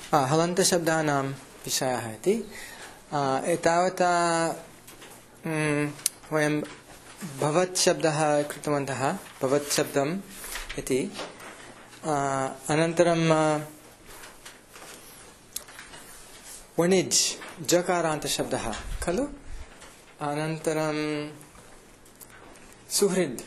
हलन्तशब्दानां विषयः इति एतावता वयं भवत् शब्दः कृतवन्तः भवत् शब्दम् इति अनन्तरं वणिज् जकारान्तशब्दः खलु अनन्तरं सुहृद्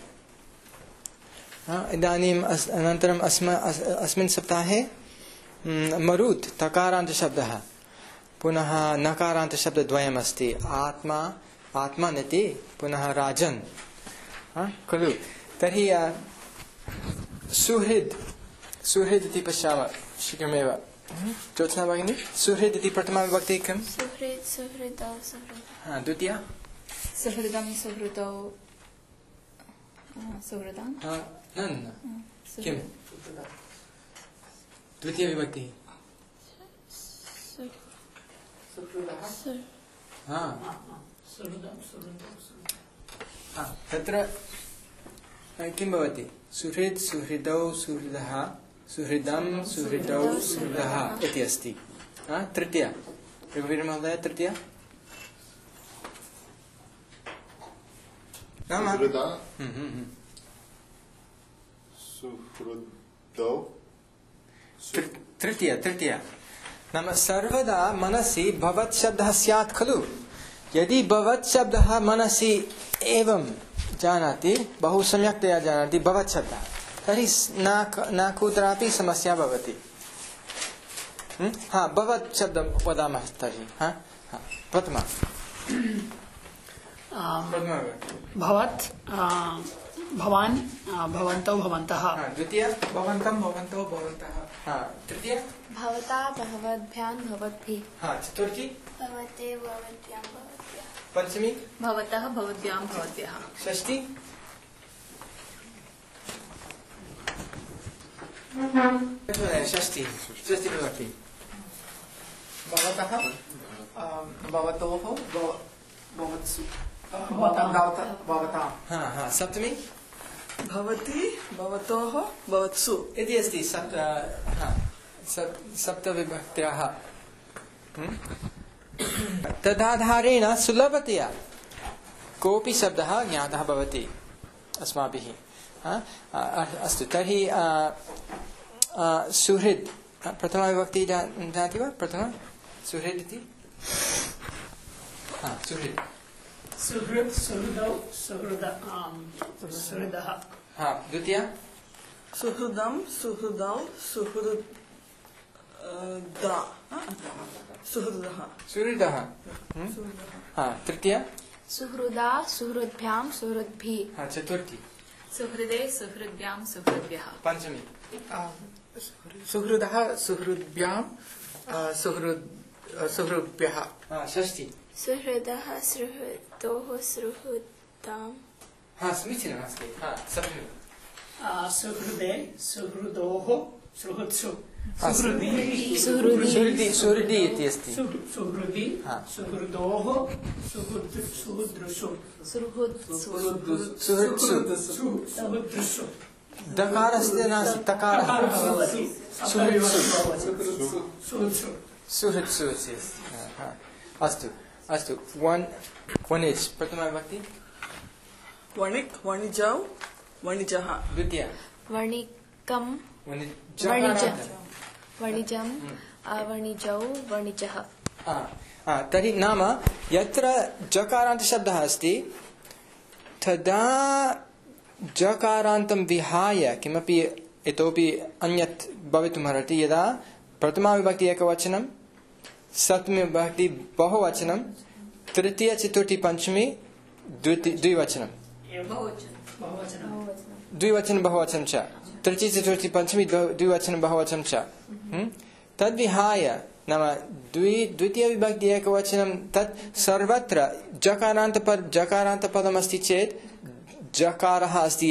इदानीम् अनन्तरम् अस्मिन् सप्ताहे मरुत् तकारान्तशब्दः पुनः नकारान्तशब्दद्वयम् अस्ति आत्मा आत्मन् इति पुनः राजन् खलु तर्हि सुहृद् इति पश्यामः शीघ्रमेव ज्योत्स्ना भगिनी सुहृद् इति प्रथमा विभक्तिः किं सुहृदौ द्वितीया सुहृदं सुहृदौ सुहृदां किं द्वितीया विभक्तिः तत्र किं भवति सुहृद् सुहृदौ सुहृदः सुहृदं सुहृदौ सुहृदः इति अस्ति तृतीया रघुवीर महोदय तृतीया तृतीया नाम सर्वदा मनसि भवत् शब्दः स्यात् खलु यदि भवत् शब्दः मनसि एवं जानाति बहु सम्यक्तया जानाति भवत् शब्दः तर्हि न कुत्रापि समस्या भवति भवत् शब्दं वदामः तर्हि प्रथमा भवत् भवान् भवन्तौ भवन्तः द्वितीया भवन्तं भवन्तौ भवन्तः तृतीया भवता भवद्भ्यां भवद्भिः चतुर्थी भवते भवत्यां भवत्याः पंचमी भवतः भवद्भ्यां भवद्भ्यः षष्ठी षष्ठी विभक्ति भवतः भवतोः भवत्सु भवतां सप्तमी भवति भवतोः भवत्सु इति अस्ति सप्तविभक्त्याः तदाधारेण सुलभतया कोऽपि शब्दः ज्ञातः भवति अस्माभिः अस्तु तर्हि सुहृद् प्रथमा विभक्ति जानाति वा प्रथमा सुहृद् इति सुहृद् सुहृद् सुहृदौ सुहृदः द्वितीया सुहृदं सुहृदौ सुहृदः तृतीया सुहृदा सुहृद्भ्यां सुहृद्भिः चतुर्थी सुहृदे सुहृद्भ्यां सुहृद्भ्यः पंचमी सुहृदः सुहृद्भ्यां सुहृद्भ्यः षष्ठी सुहृदः सुहृदोः सुहृदां समीचीनमस्ति सप्तमी सुहृदे सुहृदोः सुहृत्सु सुहृदि इति अस्ति सुहृदि सुहृदोः सुहृदृषु सुहृत्सु दकारस्य नास्ति तकारः सुहृत्सु अस्तु अस्तु वणिज् प्रथमा विभक्ति वणिक् वणिजौ वणिजः द्वितीया वणिकं वणिजं वणिजौ वणिजः तर्हि नाम यत्र जकारान्तशब्दः अस्ति तदा जकारान्तं विहाय किमपि इतोपि अन्यत् भवितुमर्हति यदा प्रथमा विभक्ति एकवचनं सप्तमी विभक्ति बहुवचनं तृतीय चतुर्थी पंचमी द्विवचनं द्विवचन बहुवचनं च तृतीय चतुर्थी पंचमी द्विवचन बहुवचनं च तद्विहाय नाम द्वितीय विभक्ति एकवचनं तत् सर्वत्र जकारान्तपदमस्ति चेत् जकारः अस्ति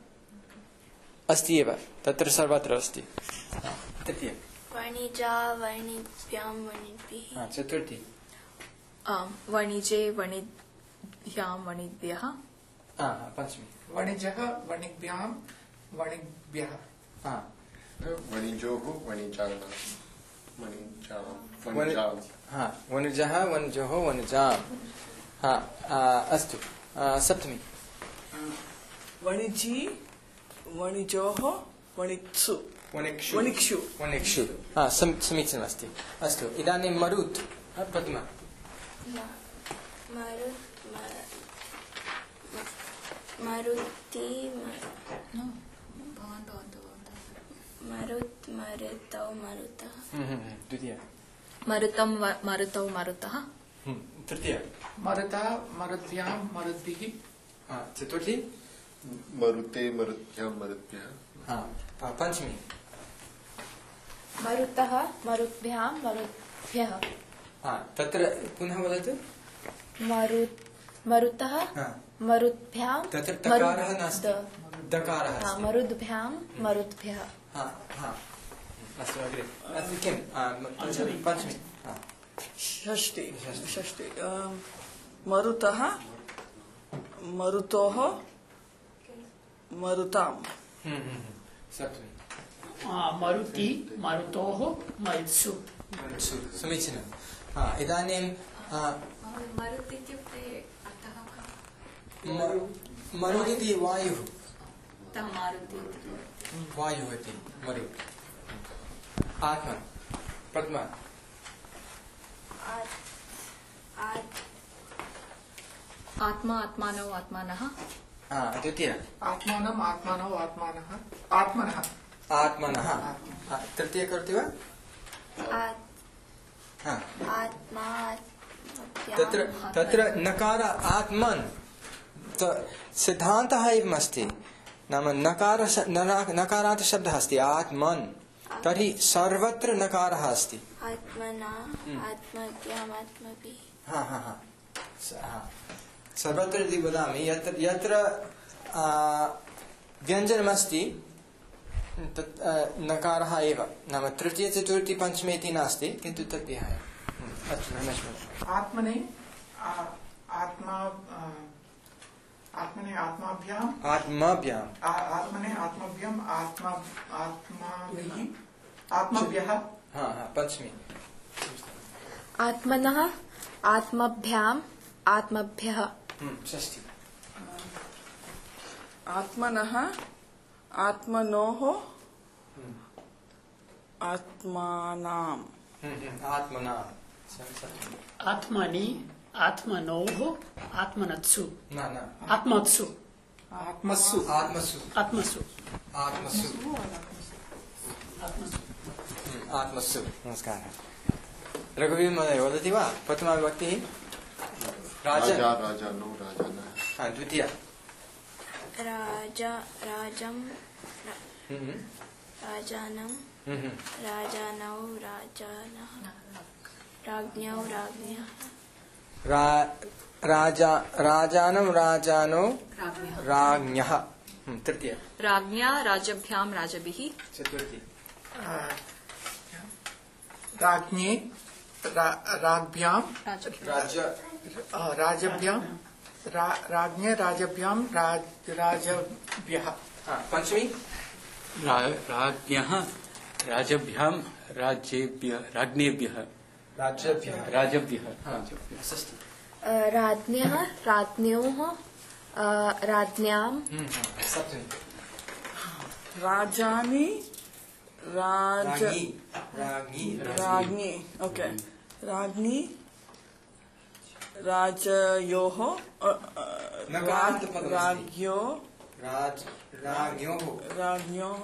एव तत्र सर्वत्र अस्ति तृतीय वणिजा वणिभ्यां वणिभिः चतुर्थी वणिजे वणिभ्यां वणिभ्यः पंचमी वणिजः वणिभ्यां वणिभ्यः वणिजोः वणिजानां हाँ वनुजः वनुजोः वनुजां हाँ अस्तु सप्तमी वणिजी वणिजोः वणित्सु वणिक्षु वणिक्षु हाँ समीचीनमस्ति अस्तु इदानीं मरुत् प्रथमा मरुति मरुत् मरुतौ मरुतः द्वितीया मरुतं मरुतौ मरुतः तृतीया मरुता मरुद्भ्यां मरुद्भिः चतुर्थी मरुते मरुद्भ्यां मरुद्भ्यः हाँ पंचमी मरुतः मरुद्भ्यां मरुद्भ्यः हाँ तत्र पुनः वदतु मरुतः हाँ मरुद्भ्यां तत्र तकारः नास्ति दकारः हाँ मरुद्भ्यां मरुद्भ्यः हाँ हाँ अस्तु अग्रे अस्तु किं पंचमी हाँ षष्ठी मरुतः मरुतोः मरुतां सप्तमी मरुति मरुतोः मरुत्सु समीचीनं हाँ इदानीं मरुत् इत्युक्ते अर्थः मरुत् इति वायुः मारुति वायुः इति मरुत् आत्मा प्रथमा आत्मा आत्मानौ आत्मानः द्वितीया आत्मानम् आत्मानौ आत्मानः आत्मनः आत्मनः तृतीया करोति वा आत्मा तत्र नकार आत्मन् सिद्धान्तः एवम् अस्ति नाम नकारात् शब्दः अस्ति आत्मन् तर्हि सर्वत्र नकारः अस्ति आत्मना आत्मभ्याम् आत्मभिः हाँ हाँ हाँ सर्वत्र यदि वदामि यत्र व्यञ्जनमस्ति तत् नकारः एव नाम तृतीय चतुर्थी पञ्चमी इति नास्ति किन्तु तद् विहाय आत्मने आत्मने आत्माभ्याम् आत्मने आत्मभ्याम् आत्माभिः आत्मभ्यः हाँ हाँ पंचमी आत्मनः आत्मभ्याम् आत्मभ्यः षष्ठी आत्मनः आत्मनोः आत्मानाम् आत्मनाम् आत्मनि आत्मनोः आत्मनत्सु न आत्मत्सु आत्मसु आत्मसु आत्मसु आत्मसु आत्मसु नमस्कारः रघुवीर महोदय वदति वा प्रथमा विभक्तिः राजा राजानो राजानः द्वितीया राजा राजं राजानं राजानौ राजानः राज्ञौ राज्ञः राजानं राजानो राज्ञः तृतीया राज्ञा राजभ्यां राजभिः चतुर्थी राज्ञे राज्ञां राजभ्यां राज्ञे राजभ्यां राजभ्यः पंचमी राज्ञः राजभ्यां राज्ञेभ्यः राजभ्यः षष्ठी राज्ञः राज्ञोः राज्ञां सप्तमी राजानि राज्ञी राज्ञी ओके राज्ञी राजयोः राज्ञो राज्ञोः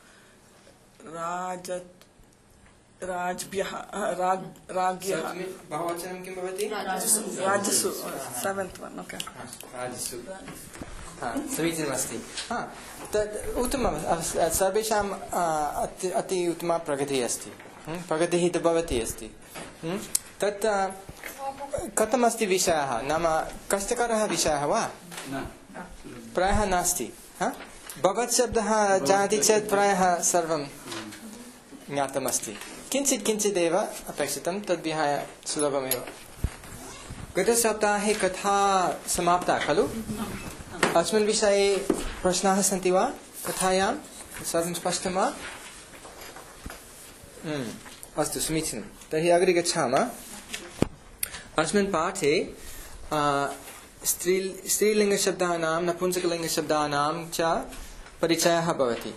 राजभ्यः राज्ञः बहुवचनं किं भवति राजसु सेवेंथ वन ओके राजसु समीचीनमस्ति तद् उत्तमं सर्वेषाम् अति उत्तमा प्रगतिः अस्ति प्रगतिः तु भवती अस्ति तत् कथमस्ति विषयः नाम कष्टकरः विषयः वा प्रायः नास्ति भवत् शब्दः जानाति चेत् प्रायः सर्वं ज्ञातमस्ति किञ्चित् किञ्चिदेव अपेक्षितं तद्विहाय सुलभमेव गतसप्ताहे कथा समाप्ता खलु अस्मिन् विषये प्रश्नाः सन्ति वा कथायां सर्वं स्पष्टं वा अस्तु समीचीनं तर्हि अग्रे गच्छामः अस्मिन् पाठे स्त्रीलिङ्गशब्दानां नपुंसकलिङ्गशब्दानां च परिचयः भवति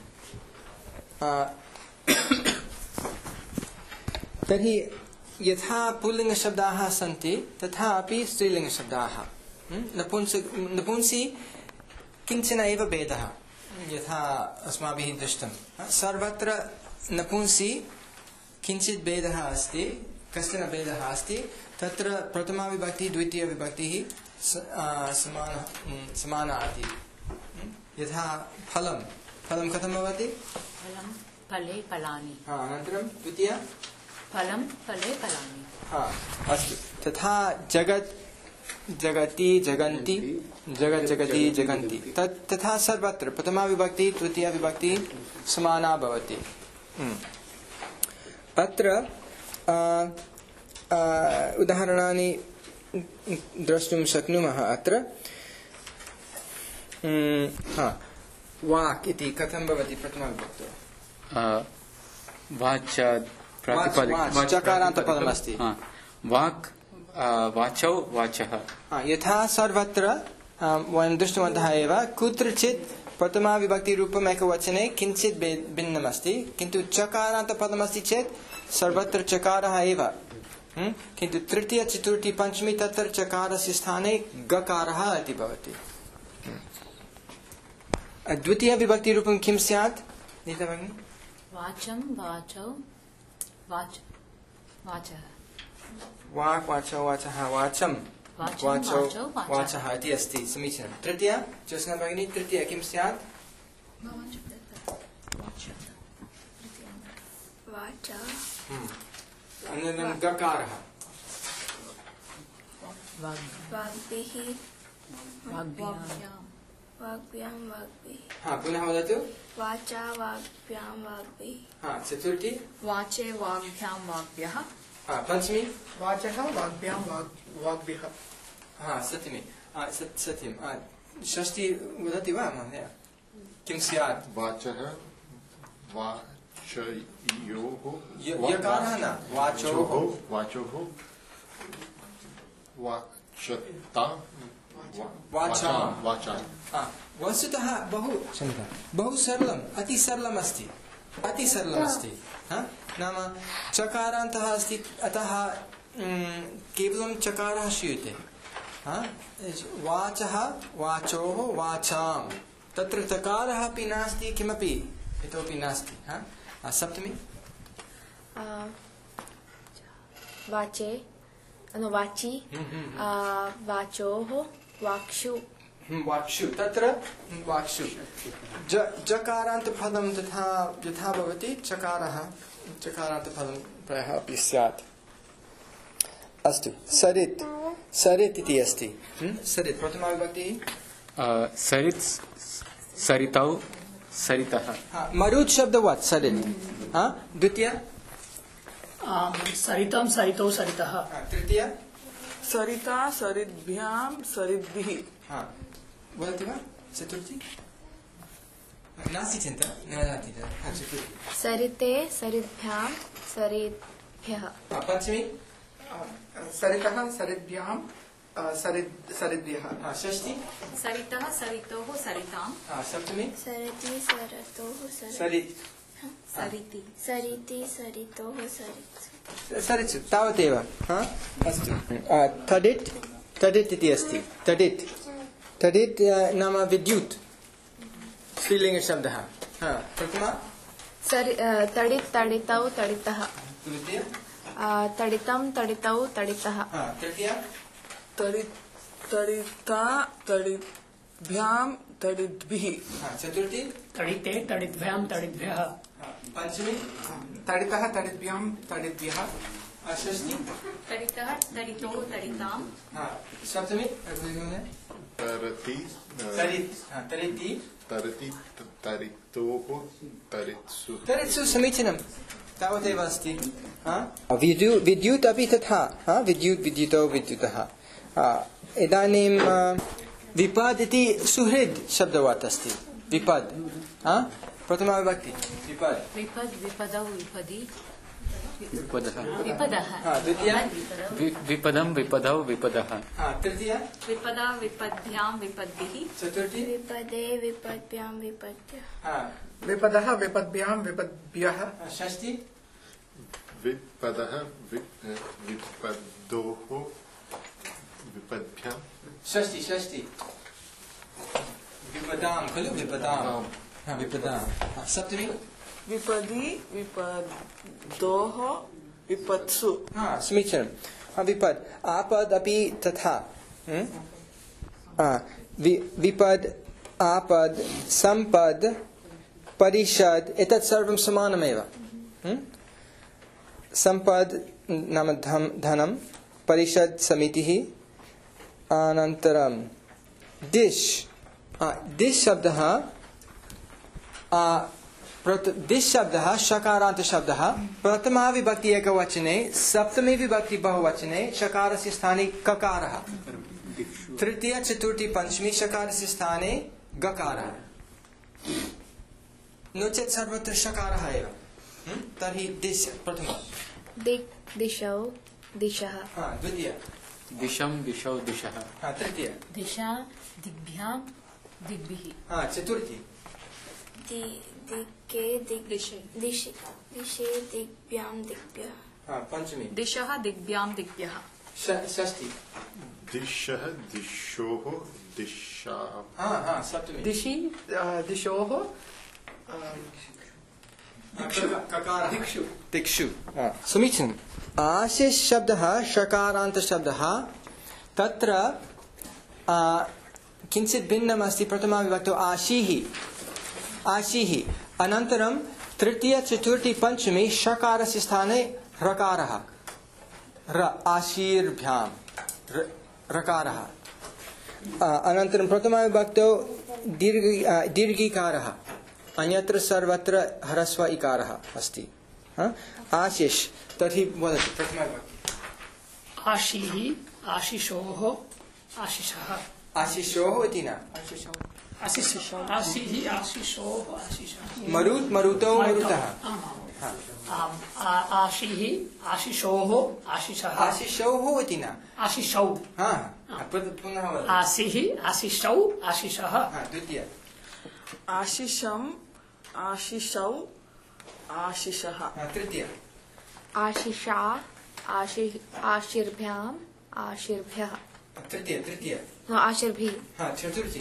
तर्हि यथा पुल्लिङ्गशब्दाः सन्ति तथा अपि स्त्रीलिङ्गशब्दाः नपुंसी किञ्चन एव भेदः यथा अस्माभिः दृष्टं सर्वत्र नपुंसी किञ्चित् भेदः अस्ति कश्चन भेदः अस्ति तत्र प्रथमा विभक्तिः द्वितीया विभक्तिः समाना अस्ति यथा फलं फलं कथं भवति फलं फले फलानि अनन्तरं द्वितीया फलं फले फलानि अस्तु तथा जगत् जगति जगन्ति जगत् जगति जगन्ति तथा सर्वत्र प्रथमा विभक्ति तृतीया विभक्ति समाना भवति अत्र उदाहरणानि द्रष्टुं शक्नुमः अत्र वाक् इति कथं भवति प्रथमा विभक्तौ चकारान्तपदमस्ति वाक् वाचौ वाचः यथा सर्वत्र वयं दृष्टवन्तः एव कुत्रचित् प्रथमा विभक्तिरूपम् एकवचने किञ्चित् भिन्नमस्ति किन्तु चकारान्तपदमस्ति चेत् सर्वत्र चकारः एव किन्तु तृतीय चतुर्थी पञ्चमी तत्र चकारस्य स्थाने गकारः इति भवति द्वितीय विभक्तिरूपं किं स्यात् नीता भगिनी वाचं वाचौ वाच वाचः वाक् वाचौ वाचः वाचं वाचौ वाचः इति अस्ति समीचीनं तृतीया ज्योत्स्ना भगिनी तृतीया किं स्यात् वाचा अनन्तरं गकारः वाग्भिः वाग्भ्यां वाग्भिः पुनः वदतु वाचा वाग्भ्यां वाग्भिः चतुर्थी वाचे वाग्भ्यां वाग्भ्यः पञ्चमी वाचः वाग्भ्यां वाग्भ्यः सप्तमी सत्यं षष्ठी वदति वा महोदय किं स्यात् वाचः वाचयोः यकारः न वाचोः वाचोः वाचता वाचां वाचां वस्तुतः बहु सरलम् अति सरलमस्ति नाम चकारान्तः अस्ति अतः केवलं चकारः श्रूयते वाचः वाचोः वाचां तत्र चकारः अपि नास्ति किमपि इतोपि नास्ति सप्तमी वाचे वाची वाचोः वाक्षु वाक्षु तत्र वाक्षु जकारान्तपदं तथा यथा भवति चकारान्तपदं प्रायः अपि स्यात् अस्तु सरित् सरित् इति अस्ति सरित् प्रथमा विभक्तिः सरित् सरितौ सरितः मरुत् शब्दवत् सरित् द्वितीया सरितं सरितौ सरितः तृतीया सरिता सरिद्भ्यां सरिद्भिः वदति वा चतुर्थी नास्ति चिन्ता न जानाति चतुर्थी सरिते सरिद्भ्यां सरिद्भ्यः पञ्चमी सरितः सरिद्भ्यां सरिद्भ्यः षष्ठी सरितः सरितोः सरितां सप्तमी सरति सरतोः सरित् सरिति सरिति सरितोः सरित् सरित् तावदेव अस्तु तडित् तडित् इति अस्ति तडित् तडित् नाम विद्युत् स्त्रीलिङ्गशब्दः प्रथमा तडित् तडितौ तडितः द्वितीया तडितं तडितौ तडितः तृतीया तडिता तडिभ्यां तडिद्भिः चतुर्थी तडिते तडिद्भ्यां तडिद्भ्यः पञ्चमी तडितः तडिद्भ्यां तडिद्भ्यः षष्ठी तडितः तडितौ तडितां सप्तमी तरति तरिति तरति तरितोः तरित्सु तरित्सु समीचीनं तावदेव अस्ति विद्युत् अपि तथा विद्युत् विद्युतौ विद्युतः इदानीं विपद् इति सुहृद् शब्दवत् अस्ति विपद् प्रथमा विभक्ति विपद् विपद् विपदौ विपदि विपदः विपदः हाँ द्वितीय विपदं विपदौ विपदः हाँ तृतीय विपदा विपद्भ्यां विपद्भिः चतुर्थी विपदे विपद्भ्यां विपद्भ्यः हाँ विपदः विपद्भ्यां विपद्भ्यः षष्ठी विपदः विपदोः विपद्भ्यां षष्ठी षष्ठी विपदां खलु विपदां हाँ विपदां हाँ, सप्तमी विपदि विपदोः विपत्सु हाँ समीचीनं हाँ विपद आपद अपि तथा विपद आपद संपद परिषद एतत् सर्वं समानमेव संपद नाम धनं परिषद समितिः अनन्तरं दिश दिश शब्दः दिश शब्दः शकारान्त शब्दः प्रथमा विभक्ति एकवचने सप्तमी विभक्ति बहुवचने शकारस्य स्थाने ककारः तृतीय चतुर्थी पंचमी शकारस्य स्थाने गकारः नो चेत् सर्वत्र शकारः एव तर्हि दिश प्रथम दिक् दिशौ दिशः द्वितीय दिशं दिशौ दिशः तृतीय दिशा दिग्भ्यां दिग्भिः चतुर्थी दिक्के दिशे दिशे दिग्भ्यां दिग्भ्यः पंचमी दिशः दिग्भ्यां दिग्भ्यः षष्ठी दिशः दिशोः दिशा सप्तमी दिशि दिशोः ककारः दिक्षु दिक्षु समीचीनम् आशिष शब्दः शकारान्त शब्दः तत्र किञ्चित् भिन्नम् अस्ति प्रथमा विभक्तौ आशीः आशीः अनन्तरं तृतीय चतुर्थी पंचमी शकारस्य स्थाने रकारः र आशीर्भ्यां रकारः अनन्तरं प्रथमा विभक्तौ दीर्घिकारः अन्यत्र सर्वत्र ह्रस्व इकारः अस्ति आशिष तर्हि वदतु प्रथमा विभक्ति आशीः आशिषोः आशिषः आशिषोः इति न आशिषः आशीः आशिषोः आशिषः मरुत् मरुतौ मरुतः आशीः आशिषोः आशिषः आशिषौः इति न आशिषौ पुनः वदतु आशीः आशिषौ आशिषः द्वितीय आशिषम् आशिषौ आशिषः तृतीय आशिषा आशीर्भ्याम् आशीर्भ्यः तृतीय तृतीय no आशीर्भिः चतुर्थी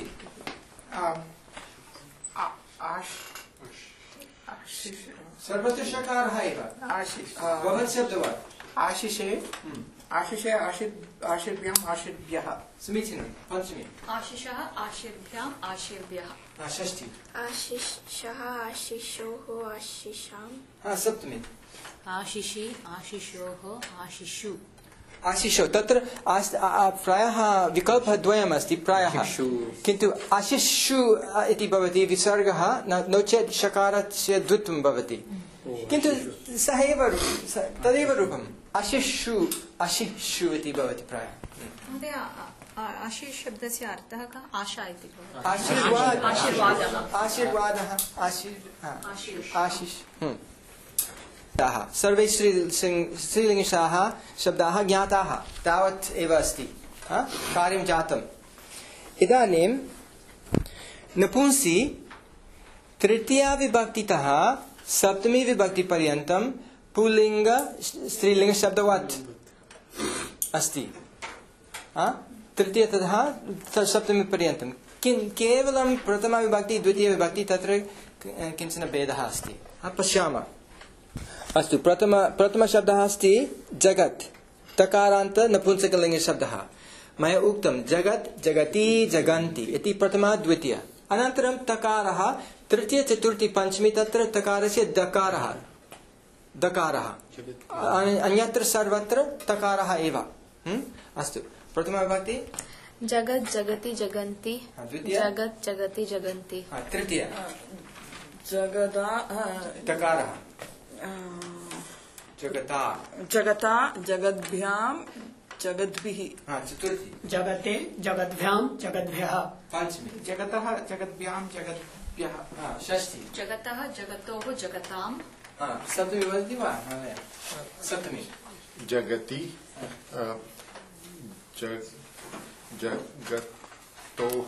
सर्वत्र शकारः एव भवत् शब्दवत् आशिषे आशिषे आशीर्भ्याम् आशीर्भ्यः समीचीनं पंचमी आशिषः आशीर्भ्याम् आशीर्भ्यः षष्ठी आशिषः आशिषोः आशिषाम् सप्तमी आशिषि आशिषोः आशिषु आशिषौ तत्र प्रायः विकल्पः द्वयम् अस्ति प्रायः किन्तु आशिषु इति भवति विसर्गः नो चेत् शकारस्य द्वित्वं भवति किन्तु सः एव तदेव रूपम् आशिषु आशिषु इति भवति प्रायः महोदय आशीर् शब्दस्य अर्थः कः आशा इति आशीर्वादः आशिष सर्वे स्त्रीलिङ्गिशाः शब्दाः ज्ञाताः तावत् एव अस्ति कार्यं जातम् इदानीं नपुंसि तृतीया विभक्तितः सप्तमी विभक्तिपर्यन्तं पुल्लिङ्ग स्त्रीलिङ्गशब्दवत् अस्ति तृतीयतः सप्तमी पर्यन्तं केवलं प्रथमा विभक्ति द्वितीय विभक्ति तत्र किञ्चन भेदः अस्ति पश्यामः अस्तु प्रथमशब्दः अस्ति जगत् तकारान्त नपुंसकलिङ्गशब्दः मया उक्तं जगत् जगति जगन्ति इति प्रथमा द्वितीय अनन्तरं तकारः तृतीय चतुर्थी पंचमी तत्र तकारस्य दकारः अन्यत्र सर्वत्र तकारः एव अस्तु प्रथमा विभक्ति जगत् जगति जगन्ति द्वितीय जगत् जगति जगन्ति तृतीय जगदा तकारः जगता जगता जगद्भ्यां जगद्भिः चतुर्थी जगते जगद्भ्यां जगद्भ्यः पंचमी जगतः जगद्भ्यां जगद्भ्यः षष्ठी जगतः जगतोः जगतां सप्तमी वदति वा सप्तमी जगति जगतोः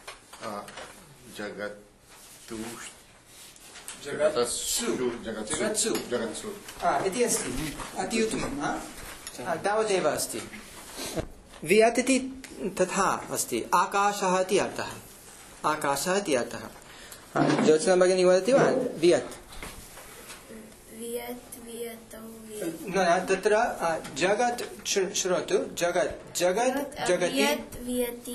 जगत्सु इति अस्ति अति उत्तमं तावदेव अस्ति वियत् इति तथा अस्ति आकाशः इति अर्थः आकाशः इति अर्थः ज्योत्स्ना भगिनी वदति वा वियत् न तत्र जगत् श्रोतु जगत् जगत् जगति वियति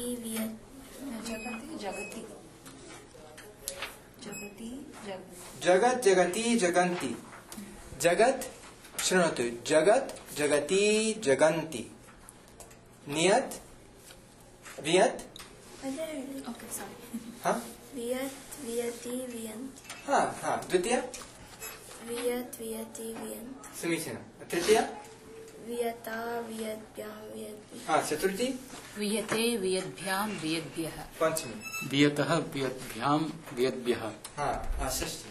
जगत् जगति जगन्ति जगत् शृणोतु जगत् जगति जगन्ति नियत् वियत् द्वितीय समीचीनं तृतीय चतुर्थी वियते वियद्भ्यां वियद्भ्यः पंचमी वियतः वियद्भ्यां वियद्भ्यः षष्ठी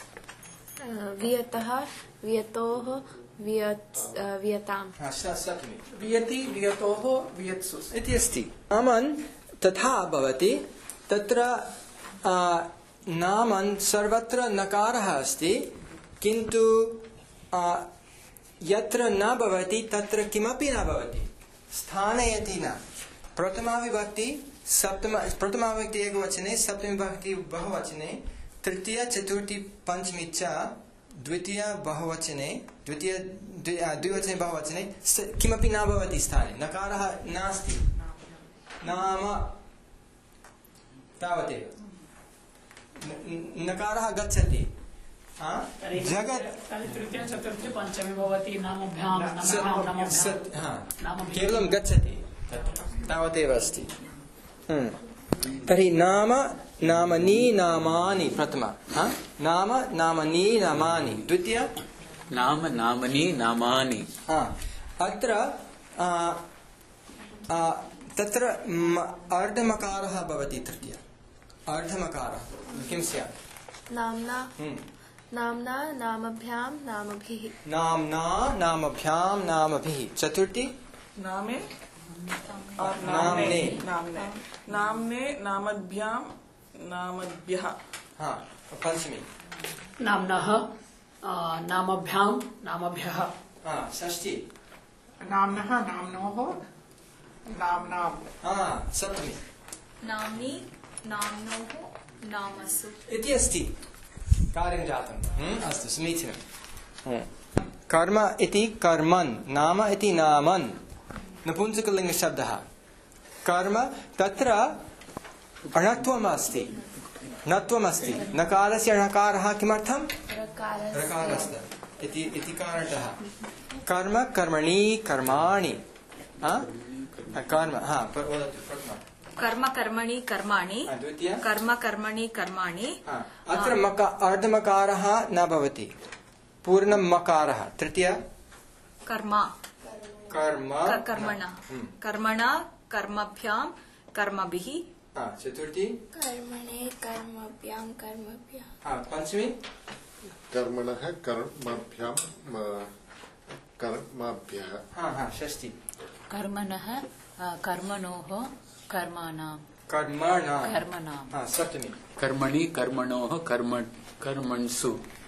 वियतः वियतोः वियताम् सप्तमी वियति वियतोः वियत्सु इति अस्ति नामन् तथा भवति तत्र नामन् सर्वत्र नकारः अस्ति किन्तु यत्र न भवति तत्र किमपि न भवति स्थानयति न प्रथमा विभक्ति एकवचने सप्तमी विभक्ति बहुवचने तृतीय चतुर्थी पंचमी च द्वितीय बहुवचने द्विवचने बहुवचने किमपि न भवति स्थाने नकारः नास्ति नाम तावदेव नकारः गच्छति जगत् तृतीय चतुर्थी पंचमी भवति नामभ्यां केवलं गच्छति तावदेव अस्ति तर्हि नाम नामनि नामानि प्रथमा नाम नामनि नामानि द्वितीय नाम नामनि नामानि अत्र तत्र अर्धमकारः भवति तृतीय अर्धमकारः किं स्यात् नाम्ना नाम्ना नामभ्यां नामभिः नाम्ना नामभ्यां नामभिः चतुर्थी नामे और नाम्ने नाम्ने नाम्ने नामभ्यां नामभ्यः पंचमी नाम्नः नामभ्यां नामभ्यः षष्ठी नाम्नः नाम्नोः नाम्नां सप्तमी नाम्नि नाम्नोः नामसु इति अस्ति कार्यं जातम् अस्तु समीचीनं कर्म इति कर्मन् नाम इति नामन् नपुंसकलिङ्गशब्दः कर्म तत्र अणत्वम् अस्ति नकारस्य णकारः किमर्थं रकारस्य इति कारणतः कर्म कर्मणि कर्माणि कर्म कर्म कर्मणि कर्माणि द्वितीय कर्म कर्मणि कर्माणि अत्र अर्धमकारः न भवति पूर्णं मकारः तृतीय कर्म कर्म कर्मणा कर्मणा कर्मभ्यां कर्मभिः चतुर्थी कर्मणे कर्मभ्यां कर्मभ्यः पंचमी कर्मणः कर्मभ्यां कर्मभ्यः षष्ठी कर्मणः कर्मणोः कर्माणां कर्मणां सप्तमी कर्मणि कर्मणोः कर्मणसु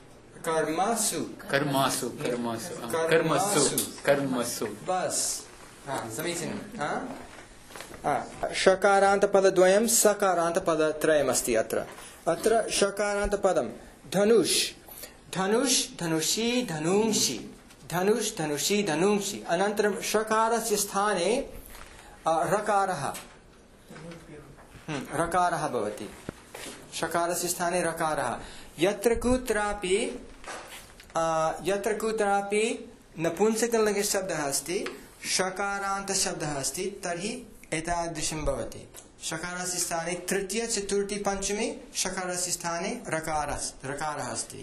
कर्मसु बस समीचीनं षकारान्तपदद्वयं सकारान्तपदत्रयमस्ति अत्र षकारान्तपदं धनुष् धनुषि धनुंषि धनुष् धनुषि धनुंषि अनन्तरं षकारस्य स्थाने रकारः भवति षकारस्य स्थाने रकारः यत्र कुत्रापि नपुंसकलिङ्गशब्दः अस्ति षकारान्तशब्दः अस्ति तर्हि एतादृशं भवति षकारस्य स्थाने तृतीय चतुर्थी पंचमी षकारस्य स्थाने रकारः अस्ति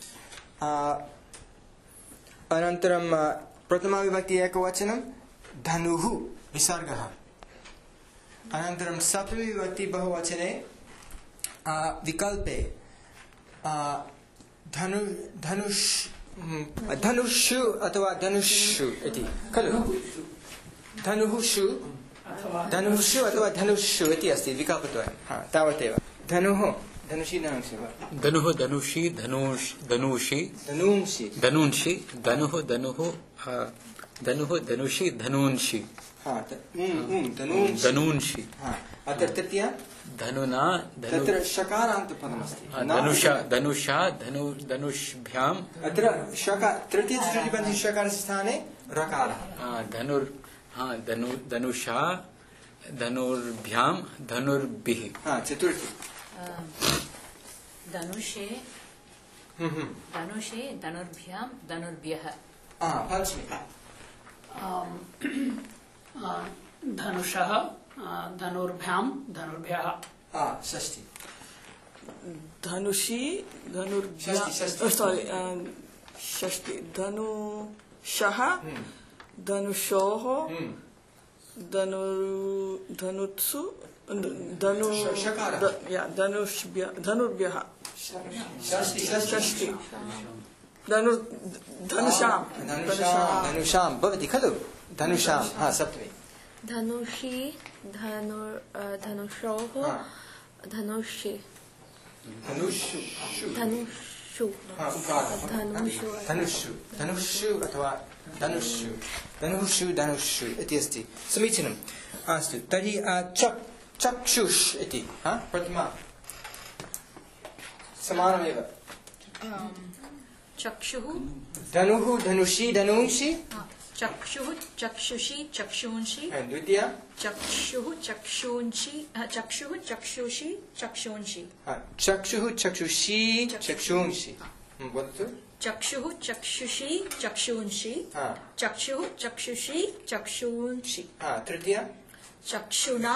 अनन्तरं प्रथमाविभक्ति एकवचनं धनुः विसर्गः अनन्तरं सप्तमी विभक्ति बहुवचने विकल्पे धनुषु अथवा धनुषु इति खलु धनुषु अथवा धनुषु इति अस्ति विकल्पद्वयं तावदेव धनुः धनुषि धनुषि वा धनुः धनुषि धनुषि धनुषि धनुः धनुषि धनुषि धनुषि अत्र तृतीया धनुना तत्र शकारान्तपदमस्ति धनुषा धनुष्भ्याम् अत्र तृतीयचतुर्थीपञ्चमी शकारस्य स्थाने रकारः धनुषा धनुर्भ्याम् धनुर्भिः चतुर्थी धनुषे धनुर्भ्याम् धनुर्भ्यः पंचमी धनुषः धनुर्भ्याम् धनुर्भ्यः षष्ठी धनुषी षष्ठी धनुषः धनुषोः धनुत्सु धनुर्भ्यः षष्ठी धनुषां भवति खलु धनुषां सप्तमी धनुषी धनुषोः धनुषि धनुषु अथवा धनुषु इति अस्ति समीचीनम् अस्तु तर्हि चक्षुष इति प्रथमा समानमेव चक्षुः धनुः धनुषि धनुंषि चक्षुः चक्षुषी चक्षुंषि द्वितीया चक्षुः चक्षुंषि चक्षुः चक्षुषी चक्षुंषि चक्षुः चक्षुषी चक्षुंषि वदतु चक्षुः चक्षुषी चक्षुंषि चक्षुः चक्षुषी चक्षुंषि तृतीया चक्षुना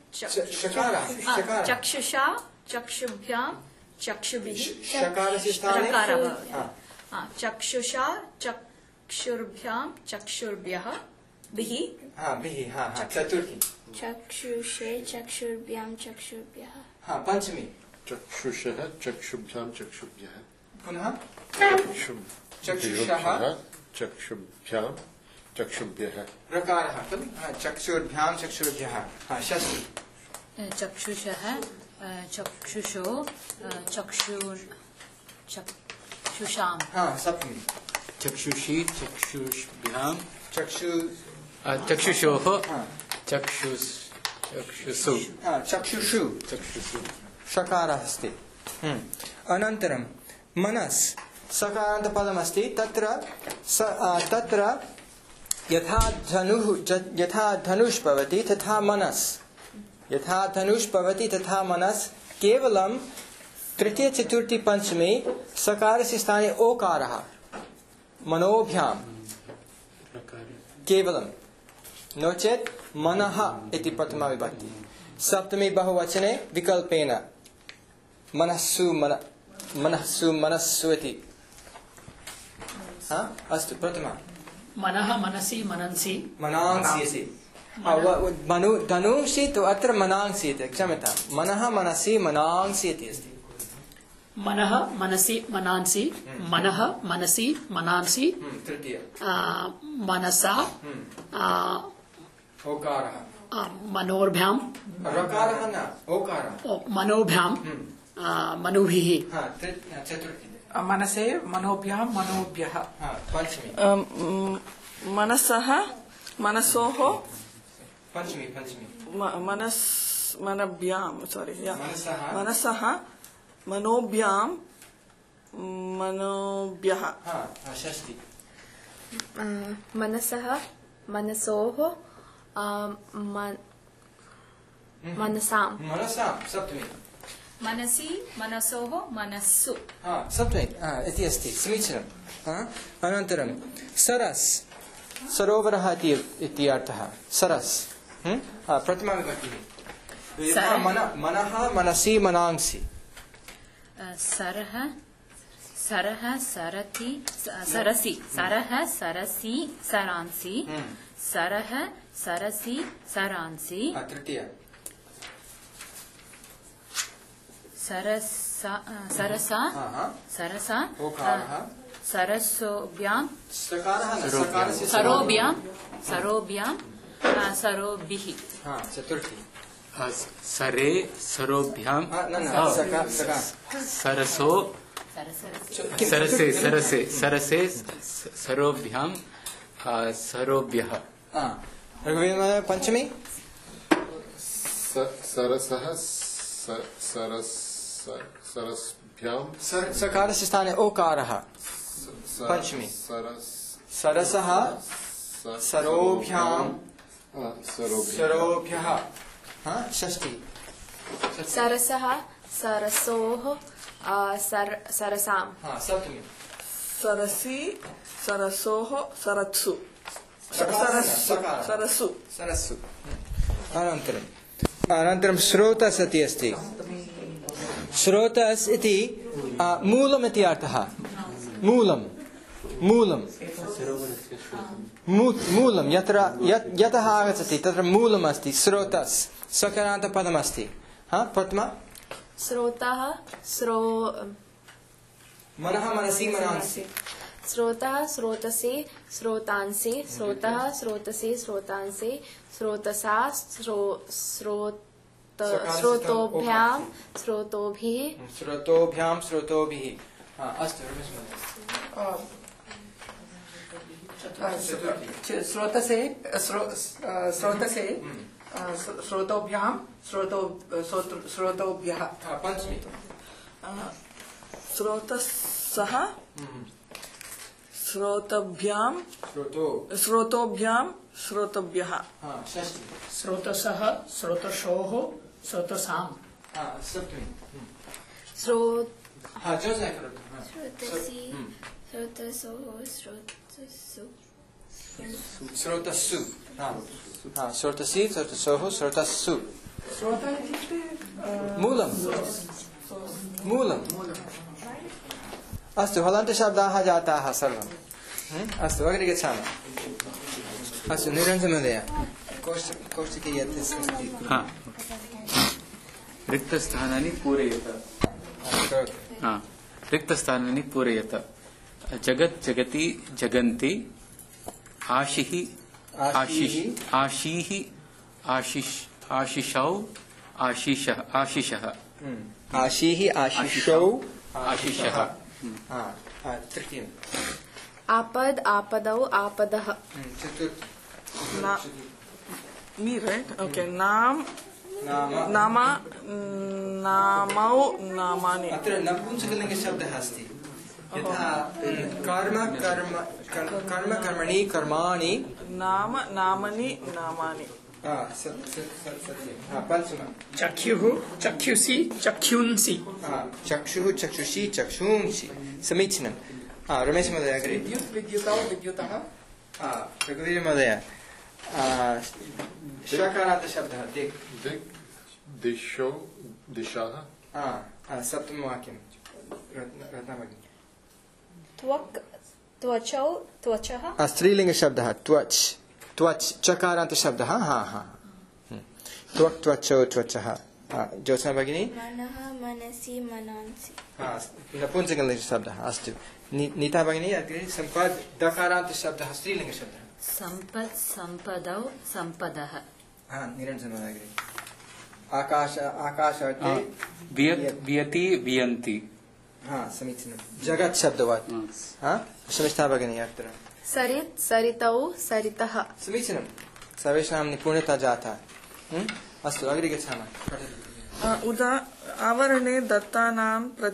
चक्षुषा चक्षुभ्यां चक्षुभिः शकारस्य स्थाने चक्षुषा चक्षुर्भ्यां चक्षुर्भ्यः बिः चतुर्थी चक्षुषे चक्षुर्भ्यां चक्षुर्भ्यः पंचमी चक्षुषः चक्षुभ्यां चक्षुभ्यः पुनः चक्षुषः चक्षुभ्यां चक्षुभ्यः रकारः चक्षुर्भ्यां चक्षुर्भ्यः षष्ठी चक्षुषः चक्षुषो चक्षुषाम् सप्तमी चक्षुषी चक्षुष्भ्याम् चक्षुषोः चक्षुषु शकारः अस्ति अनन्तरं मनस् सकारान्तपदमस्ति तत्र यथा धनुष् भवति तथा मनस् यथा धनुष् भवति तथा मनस् केवलं तृतीय चतुर्थी पंचमी सकारस्य स्थाने ओकारः मनोभ्यां केवलं नो चेत् मनः इति प्रथमा विभक्ति सप्तमी बहुवचने विकल्पेन मनस्सु मनस्सु इति अस्तु प्रथमा मनः मनसि मनन्सि मनांसि धनुंषि तु अत्र मनांसि इति क्षम्यतां मनः मनसि मनांसि इति अस्ति मनः मनसि मनांसि मनः मनसि मनांसि तृतीय मनसा ओकारः मनोर्भ्यां रकारः न ओकारः मनोभ्यां मनुभिः चतुर्थी मनसे मनोभ्यां मनोभ्यः पंचमी मनसः मनसोः पंचमी मनभ्यां मनसः मनोभ्यां मनोभ्यः षष्ठी मनसः मनसोः मनसां सप्तमी मनसि मनसोः मनस्सु सप्तमी इति अस्ति समीचीनम् अनन्तरं सरस् सरोवरः इति अर्थः सरस् प्रथमा विभक्तिः मनः मनसि मनांसि सरः सरति सरसि सरः सरसि सरांसि सरः सरसि सरांसि तृतीया सरस् सरसा सरसा सरसोभ्यां सरोभ्यां सरोभ्यां सरोभिः चतुर्थी सरे सरोभ्याम सरसो सरसे सरसे सरसे सरोभ्याम सरोभ्यः ऋग्वेद पंचमी सरसः सरसभ्याम सकार से स्थाने ओकारः पंचमी सरसः सरोभ्याम सरोभ्यः षष्ठी सरसः सरसोः सरसां सप्तमी सरसी सरसोः सरत्सु सरसु सरस्सु अनन्तरं स्रोतस् इति अस्ति स्रोतस् इति मूलम् इति अर्थः मूलं यत्र यतः आगच्छति तत्र मूलम् अस्ति स्रोतस् सकारान्तपदमस्ति प्रथमा स्रोतः मनः मनसि मनांसि स्रोतः स्रोतसि स्रोतांसि स्रोतः स्रोतसि स्रोतांसि स्रोतसा स्रोतोभ्यां स्रोतोभिः स्रोतोभिः अस्तु स्रोतसे स्रोतोभ्यां स्रोतोभ्यः पंचमी स्रोतसः स्रोतोभ्यां स्रोतोभ्यः षष्ठी स्रोतसः स्रोतसोः स्रोतसां सप्तमी स्रोतसि स्रोतसोः स्रोतस्सु स्रोतसि स्रोतसोः स्रोतस्सु मूलम् अस्तु हलन्तशब्दाः जाताः सर्वम् अस्तु अग्रे गच्छामः अस्तु निरञ्जनमहोदय कोष्ठके यत् अस्ति रिक्तस्थानानि पूरयत रिक्तस्थानानि पूरयत जगत् जगति जगन्ति आशिः आशिषौ आशिषः आशिः आशिषौ आशिषः तृतीयम् आपद आपदौ आपदः me right okay नामौ नामानि अत्र नपुंसकलिङ्गशब्दः अस्ति यथा कर्म कर्मणि कर्माणि नाम नामनि नामानि पंचमः चक्षुः चक्षुषि चक्षुंसि चक्षुः चक्षुषि चक्षुंसि समीचीनं रमेश महोदय अग्रे विद्युतः रघुवीर महोदय शकारान्तशब्दः दिशो दिशाः सप्तमवाक्यं रत्नाभगिनी त्वचौ त्वचः स्त्रीलिङ्गशब्दः त्वच् चकारान्तशब्दः त्वक् त्वचौ त्वचः ज्योत्स्ना भगिनी मनः मनसि मनांसि नपुंसकलिङ्गशब्दः अस्तु नीता भगिनी अग्रे सम्पद् दकारान्तशब्दः स्त्रीलिङ्गशब्दः सम्पत् सम्पदौ सम्पदः निरञ्जन अग्रे आकाश वियति वियन्ति समीचीनं जगत् शब्दवात् शमिष्ठा भगिनी अत्र सरित् सरितौ सरितः समीचीनं सर्वेषां निपुणता जाता अस्तु अग्रे गच्छामः आवरणे दत्तानां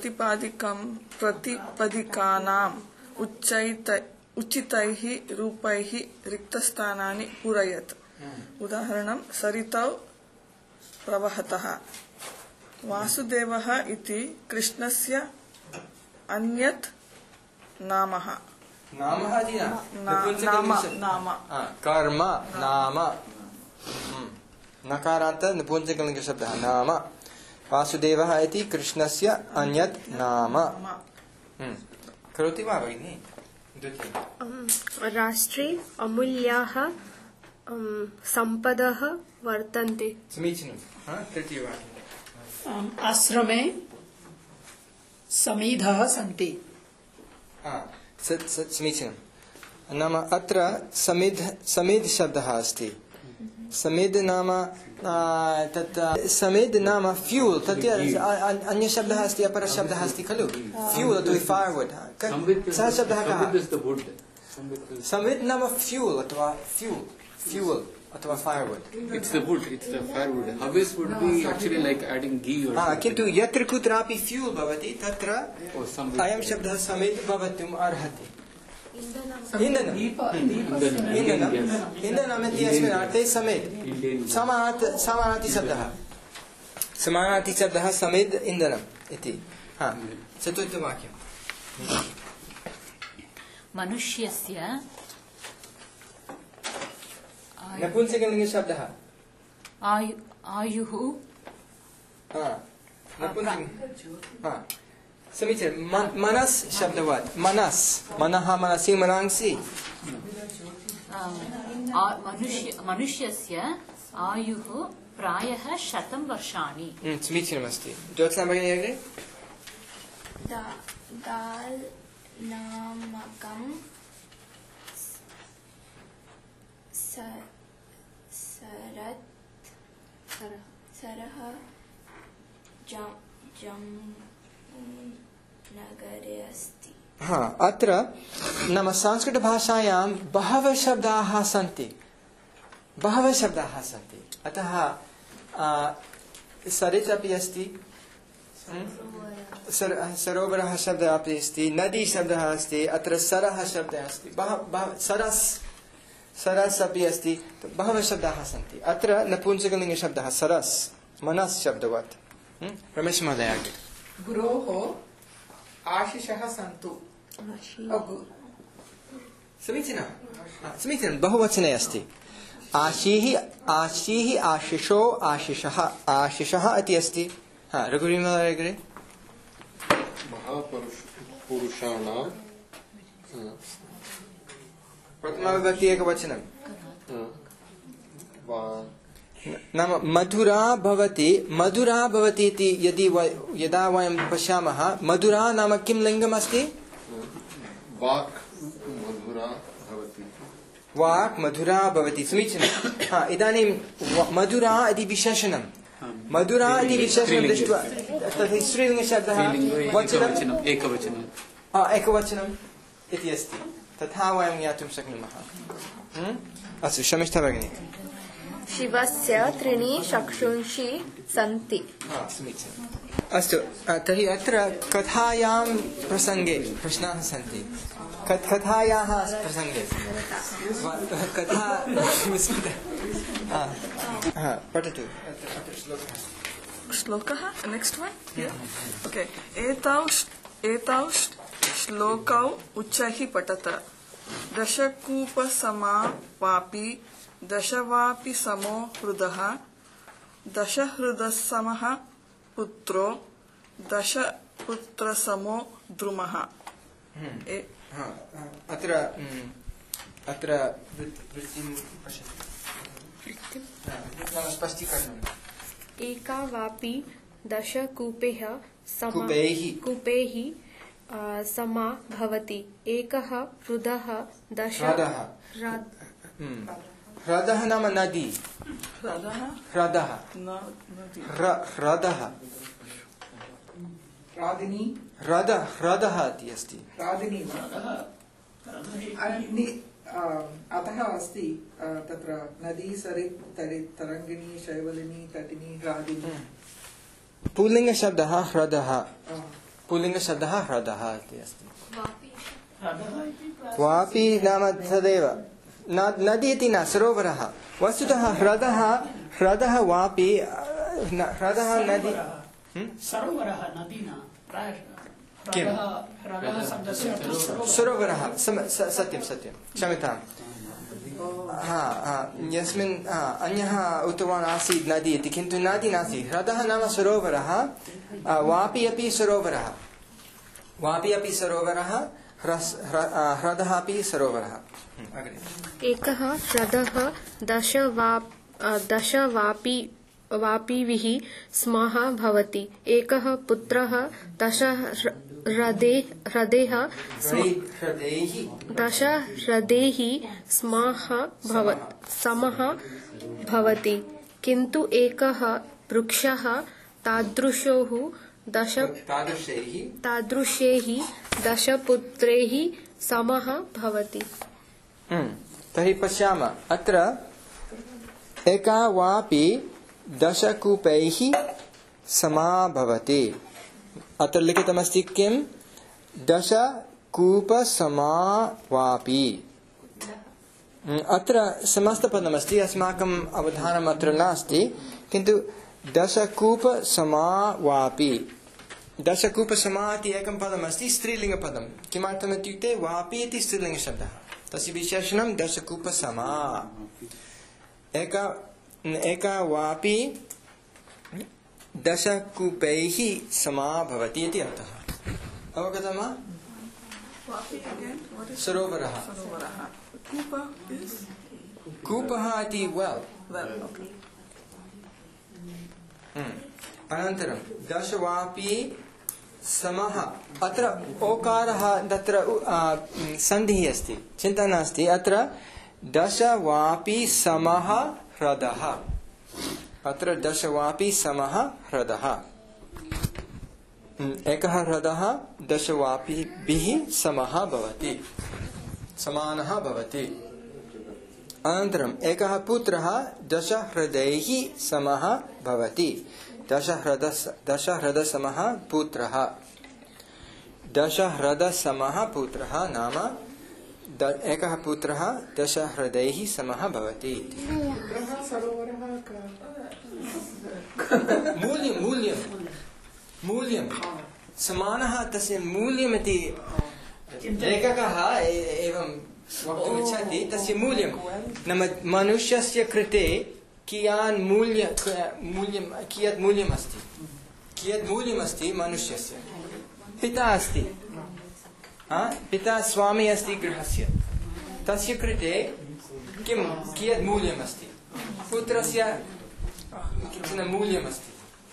प्रतिपदिकानाम् उचितैः रूपैः रिक्तस्थानानि पूरयत् उदाहरणं सरितौ प्रवहतः वासुदेवः इति कृष्णस्य अन्यत् नामः नाम कर्म नाम नकारान्त नपुंसकलिङ्गशब्दः नाम वासुदेवः इति कृष्णस्य अन्यत् नाम करोति वा भगिनी राष्ट्रे अमूल्याः सम्पदः वर्तन्ते समीचीनं तृतीयवाक्यम् आश्रमे समीधः सन्ति समीचीनं नाम अत्र समिद् शब्दः अस्ति समिद् नाम तत् समिद् नाम फ्यूल् तत् अन्यशब्दः अस्ति अपरशब्दः अस्ति खलु फ्यूल् अथवा फायर्वुड् सः शब्दः कः समिद् नाम फ्यूल् अथवा फ्यूल् अथवा firewood. It's the wood, it's the firewood. Harvest would be actually like adding ghee or something. किन्तु यत्र कुत्रापि fuel भवति तत्र अयं शब्दः समिद् भवितुम् अर्हति. इन्धनम् इत्यस्मिन् अर्थे समिद् समानार्थी शब्दः समिद् इन्धनम् इति. चतुर्थवाक्यम् मनुष्यस्य नपुंसकलिङ्ग शब्दः आयुः समीचीनं मनस् शब्दवत् मनः मनसि मनांसि मनुष्यस्य आयुः प्रायः 100 वर्षाणि. समीचीनमस्ति. ज्योत्स्ना भगिनी अग्रे. दाल् नामकं सरः नगरे अस्ति. अत्र नाम संस्कृतभाषायां बहवः शब्दाः सन्ति अतः सरित् अपि अस्ति सरोवरः शब्दः अपि अस्ति नदी शब्दः अस्ति अत्र सरः शब्दः अस्ति सरस् अपि अस्ति बहवः शब्दाः सन्ति अत्र नपुंसकलिङ्गशब्दः सरस् मनस् शब्दवत्. रमेश महोदय गुरोः आशिषः सन्तु. समीचीनं बहुवचने अस्ति आशीः आशिषो आशिषः इति अस्ति. रघुवीर महोदय अग्रे. महापुरुषाणां प्रथमाविभक्ति एकवचनं नाम मधुरा भवति इति यदा वयं पश्यामः मधुरा नाम किं लिङ्गम् अस्ति वाक् मधुरा भवति. समीचीनं. इदानीं मधुरा इति विशेषणं दृष्ट्वा तत् स्त्रीलिङ्गशब्दः एकवचनम् इति अस्ति तथा वयं ज्ञातुं शक्नुमः. अस्तु शमिष्ठा भगिनी. शिवस्य 3 चक्षुंषि सन्ति. समीचीनम्. अस्तु तर्हि अत्र कथायां प्रसङ्गे प्रश्नाः सन्ति. कथायाः प्रसङ्गे कथा पठतु. श्लोकः नेक्स्ट् वन्. ओके. एतौ श्लोकौ उच्चैः पठत. दशकूपसमा वापि दशवापि समो हृदः दशहृदसमः पुत्रो दशपुत्रसमो द्रुमः. अत्र स्पष्टीकरणम्. एका वापि दशकूपैः समा भवति. एकः हृदः दश ह्रदः नाम नदी. ह्रदः ह्रदः इति अस्ति. अतः अस्ति तत्र नदी सरित् तरङ्गिणी शैवलिनी तटिनी ह्रादिनी. पुल्लिङ्गशब्दः ह्रदः इति अस्ति. वापि नाम तदेव नदी इति न सरोवरः. वस्तुतः ह्रदः वापि ह्रदः नदी सरोवरः नदी न किं सरोवरः. सत्यं क्षम्यताम्. यस्मिन् अन्यः उक्तवान् आसीत् नदी इति किन्तु नदी नासीत्. ह्रदः नाम सरोवरः. वापि अपि सरोवरः ह्रदः अपि सरोवरः. एकः ह्रदः दश वापि वापिभिः स्मः भवति। एकः पुत्रः दश हृदेः समः भवति, किन्तु एकः वृक्षः तादृशैः दशपुत्रैः समः भवति। तर्हि पश्यामः, अत्र एका वापि दशकूपैः समा भवति। अत्र लिखितमस्ति किं? दशकूपसमा वापि। अत्र समस्तपदमस्ति, अस्माकम् अवधानम् अत्र नास्ति, किन्तु दशकूपसमा वापि। दशकूपसमा इति एकं पदमस्ति, स्त्रीलिङ्गपदं। किमर्थम् इत्युक्ते वापि इति स्त्रीलिङ्गशब्दः, तस्य विशेषणं दशकूपसमा। एका वापि दशकूपैः समा भवति इति अर्थः। अवगतं वा? सरोवरः। कूपः इति वेल्। अनन्तरं दशवापि समः। अत्र ओकारः तत्र सन्धिः अस्ति, चिन्ता नास्ति। अत्र दशवापि समः ह्रदः। अत्र दशवापि समः ह्रदः। एकः ह्रदः दशवापिभिः समः भवति, समानः भवति। अनन्तरम् एकः पुत्रः दशहृदैः समः भवति। दशहृदसमः पुत्रः। दशहृदसमः पुत्रः नाम एकः पुत्रः दशहृदैः समः भवति। मूल्यं समानः, तस्य मूल्यमिति लेखकः एवं वक्तुम् इच्छति। तस्य मूल्यं नाम मनुष्यस्य कृते कियत् मूल्यमस्ति मनुष्यस्य। पिता अस्ति, पिता स्वामी अस्ति गृहस्य, तस्य कृते कियत् मूल्यमस्ति? पुत्रस्य किञ्चन मूल्यमस्ति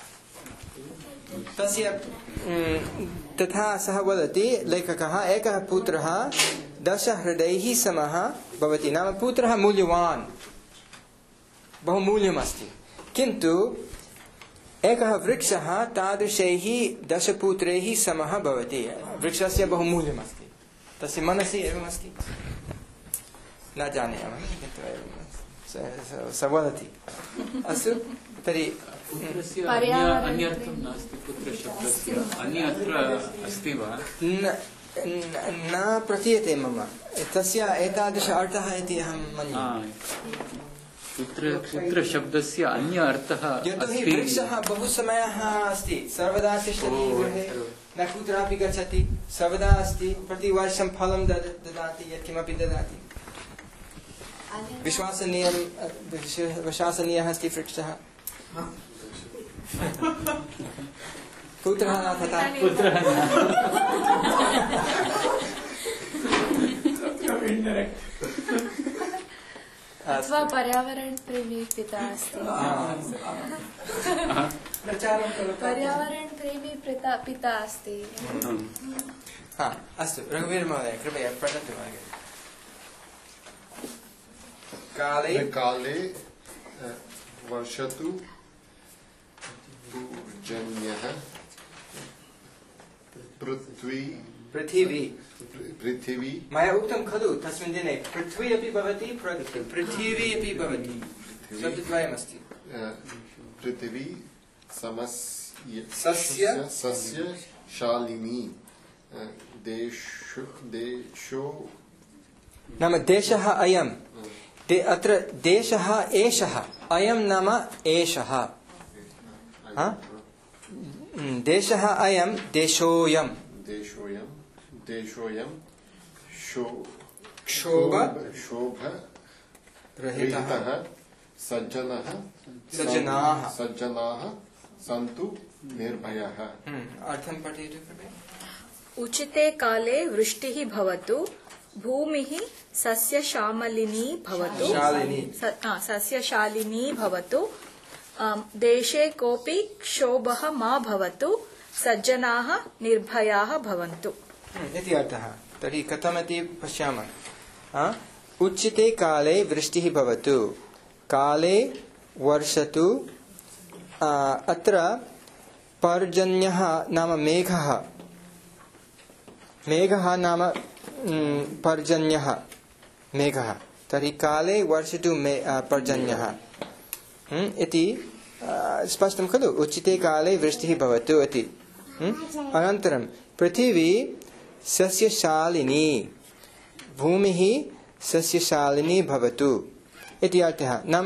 तस्य। तथा सः वदति लेखकः, एकः पुत्रः दशहृदैः समः भवति, नाम पुत्रः मूल्यवान्, बहु मूल्यमस्ति। किन्तु एकः वृक्षः तादृशैः दशपुत्रैः समः भवति। वृक्षस्य बहु मूल्यमस्ति, तस्य मनसि एवमस्ति, न जाने अहं, किन्तु स वदति। अस्तु, तर्हि अन्यर्थं नास्ति पुत्रशब्दस्य, अन्यत्र अस्ति वा? न प्रतीयते मम तस्य एतादृश अर्थः इति अहं मन्ये। पुत्रशब्दस्य अन्य अर्थः यतोहि वृक्षः बहु समयः अस्ति, सर्वदा तिष्ठति गृहे, न कुत्रापि गच्छति, सर्वदा अस्ति, प्रतिवर्षं फलं ददाति, यत्किमपि ददाति। विश्वसनीयः अस्ति वृक्षः। पुत्रः न तथा। अथवा पर्यावरण प्रेमी पिता अस्ति। पर्यावरण प्रेमी पिता अस्ति। अस्तु, रघुवीर महोदय कृपया पठतु। काले वर्षतु पूजन्यः पृथिवी। मया उक्तं खलु तस्मिन् दिने पृथ्वी अपि भवति, पृथिवी अपि भवति, शब्दद्वयमस्ति। पृथिवी सस्य शालिनी देशो नाम देशः अयम्। अत्र देशः एषः, अयं नाम एषः। देशः अयं, देशोऽयं शोभरहितः सज्जनाः सन्तु निर्भयः। अर्थं पठतु कृपया। उचिते काले वृष्टिः भवतु, भूमिः सस्यशालिनी भवतु, देशे कोऽपि क्षोभः मा भवतु सज्जनाः निर्भयाः भवन्तु इति अर्थः। तर्हि कथमिति पश्यामः। उचिते काले वृष्टिः भवतु, काले वर्षतु। अत्र पर्जन्यः नाम मेघः, मेघः नाम पर्जन्यः मेघः। तर्हि काले वर्षतु पर्जन्यः इति स्पष्टं खलु। उचिते काले वृष्टिः भवतु इति। अनन्तरं पृथिवी सस्यशालिनी, भूमिः सस्यशालिनी भवतु इति अर्थः। नाम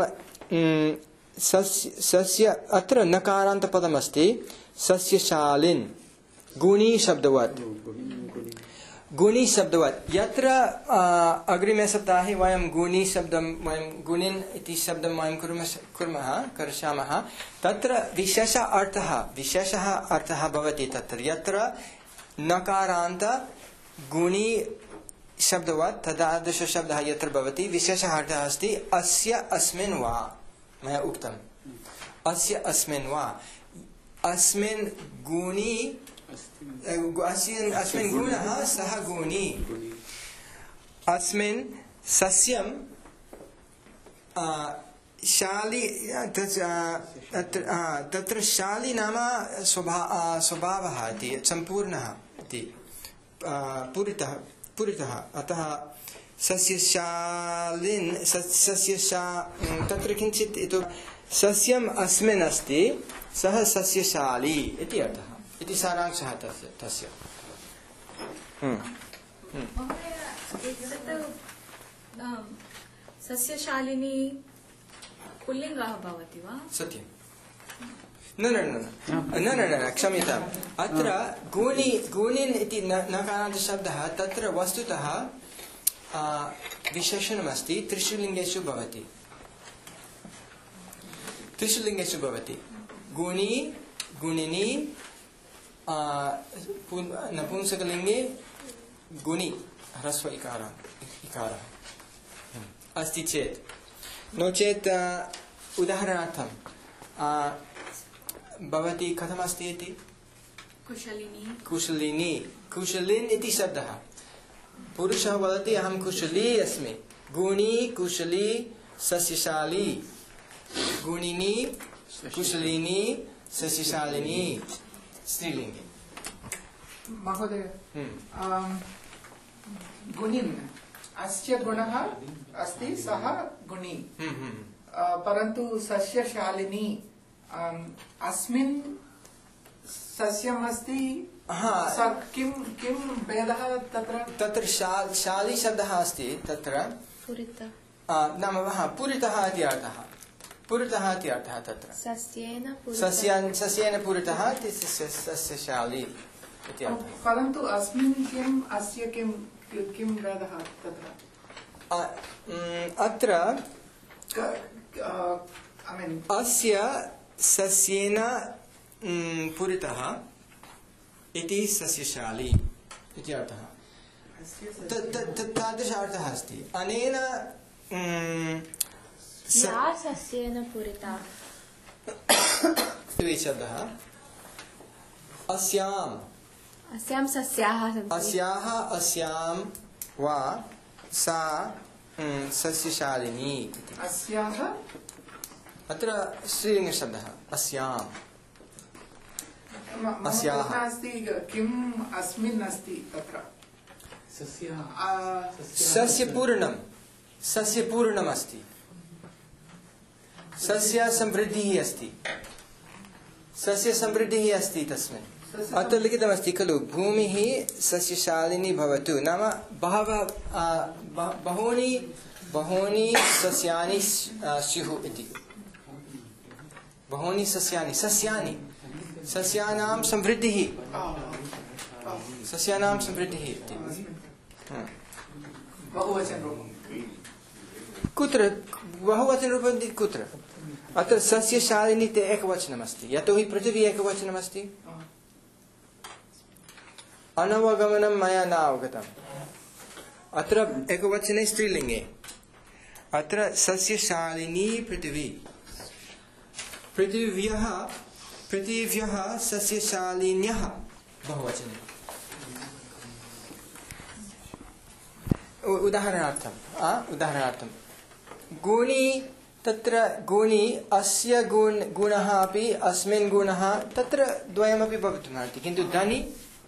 सस्य अत्र नकारान्तपदमस्ति सस्यशालिन्, गुणी शब्दवत्, गुणी शब्दवत्। यत्र अग्रिमे सप्ताहे वयं गुणी शब्दं वयं गुणिन् इति शब्दं वयं करिष्यामः। तत्र विशेषः अर्थः भवति तत्र, यत्र नकारान्त गुणी शब्दवत् तदादृश शब्दः यत्र भवति, विशेषः अर्थः अस्ति अस्य अस्मिन् वा। मया उक्तम् अस्य अस्मिन् वा, अस्मिन् गुणी, अस्मिन् गुणः सः गुणी, अस्मिन् सस्यं शाली, तत्र शाली नाम स्वभावः इति, सम्पूर्णः इति, पूरितः। अतः सस्यशालिन् तत्र किञ्चित् सस्यम् अस्मिन् अस्ति, सः सस्यशाली इति अर्थः, इति सारांशः तस्य। सस्यशालिनी पुल्लिङ्गः भवति वा? सत्यं। न क्षम्यताम्। अत्र गुणिन् इति नकारान्तशब्दः तत्र वस्तुतः विशेषणमस्ति, त्रिषु लिङ्गेषु भवति, त्रिषु लिङ्गेषु भवति। गुणी, गुणिनी, नपुंसकलिङ्गे गुणि ह्रस्व इकारः अस्ति चेत्, नो चेत् उदाहरणार्थं भवती कथमस्ति इति? कुशलिनी, कुशलिन् इति शब्दः। पुरुषः वदति अहं कुशली अस्मि, गुणी, कुशली, सस्यशाली, गुणिनी, कुशलिनी, सस्यशालिनी, स्त्रीलिङ्गे। महोदय, गुणिन् अस्य गुणः अस्ति, सः गुणी, परन्तु सस्यशालिनी अस्मिन् सस्यम् अस्ति, किं भेदः तत्र? तत्र शाली शब्दः अस्ति, तत्र नाम पूरितः इति अर्थः, पूरितः इति अर्थः तत्र। सस्येन पूरितः इति सस्यशाली इति अर्थः। परन्तु अस्मिन् किम्, अस्य किं भेदः तत्र? अत्र अस्य सस्येन पूरितः इति सस्यशाली इति अर्थः। तादृश अर्थः अस्ति। अनेन सस्येन पूरिता शब्दः अस्याम्, अस्याः, अस्यां वा सा सस्यशालिनी। अस्याः अत्र स्त्रीलिङ्गशब्दः अस्याम्, अस्याः। किम् अस्मिन् अस्ति तत्र? सस्यपूर्णम् अस्ति, सस्य समृद्धिः अस्ति, सस्य समृद्धिः अस्ति तस्मिन्। अत्र लिखितमस्ति खलु, भूमिः सस्यशालिनी भवतु, नाम बहूनि सस्यानि स्युः इति। बहूनि सस्यानि, सस्यानां समृद्धिः, सस्यानां समृद्धिः इति। कुत्र बहुवचनरूपं कुत्र? अत्र सस्यशालिनी ते एकवचनमस्ति, यतोहि पृथिवी एकवचनमस्ति। अनवगमनं मया न अवगतम्। अत्र एकवचने स्त्रीलिङ्गे, अत्र सस्यशालिनी पृथिवी, पृथिव्यः सस्यशालिन्यः बहुवचने उदाहरणार्थं गुणी तत्र गुणी अस्य गुणः अपि अस्मिन् गुणः तत्र द्वयमपि भवितुमर्हति किन्तु धनी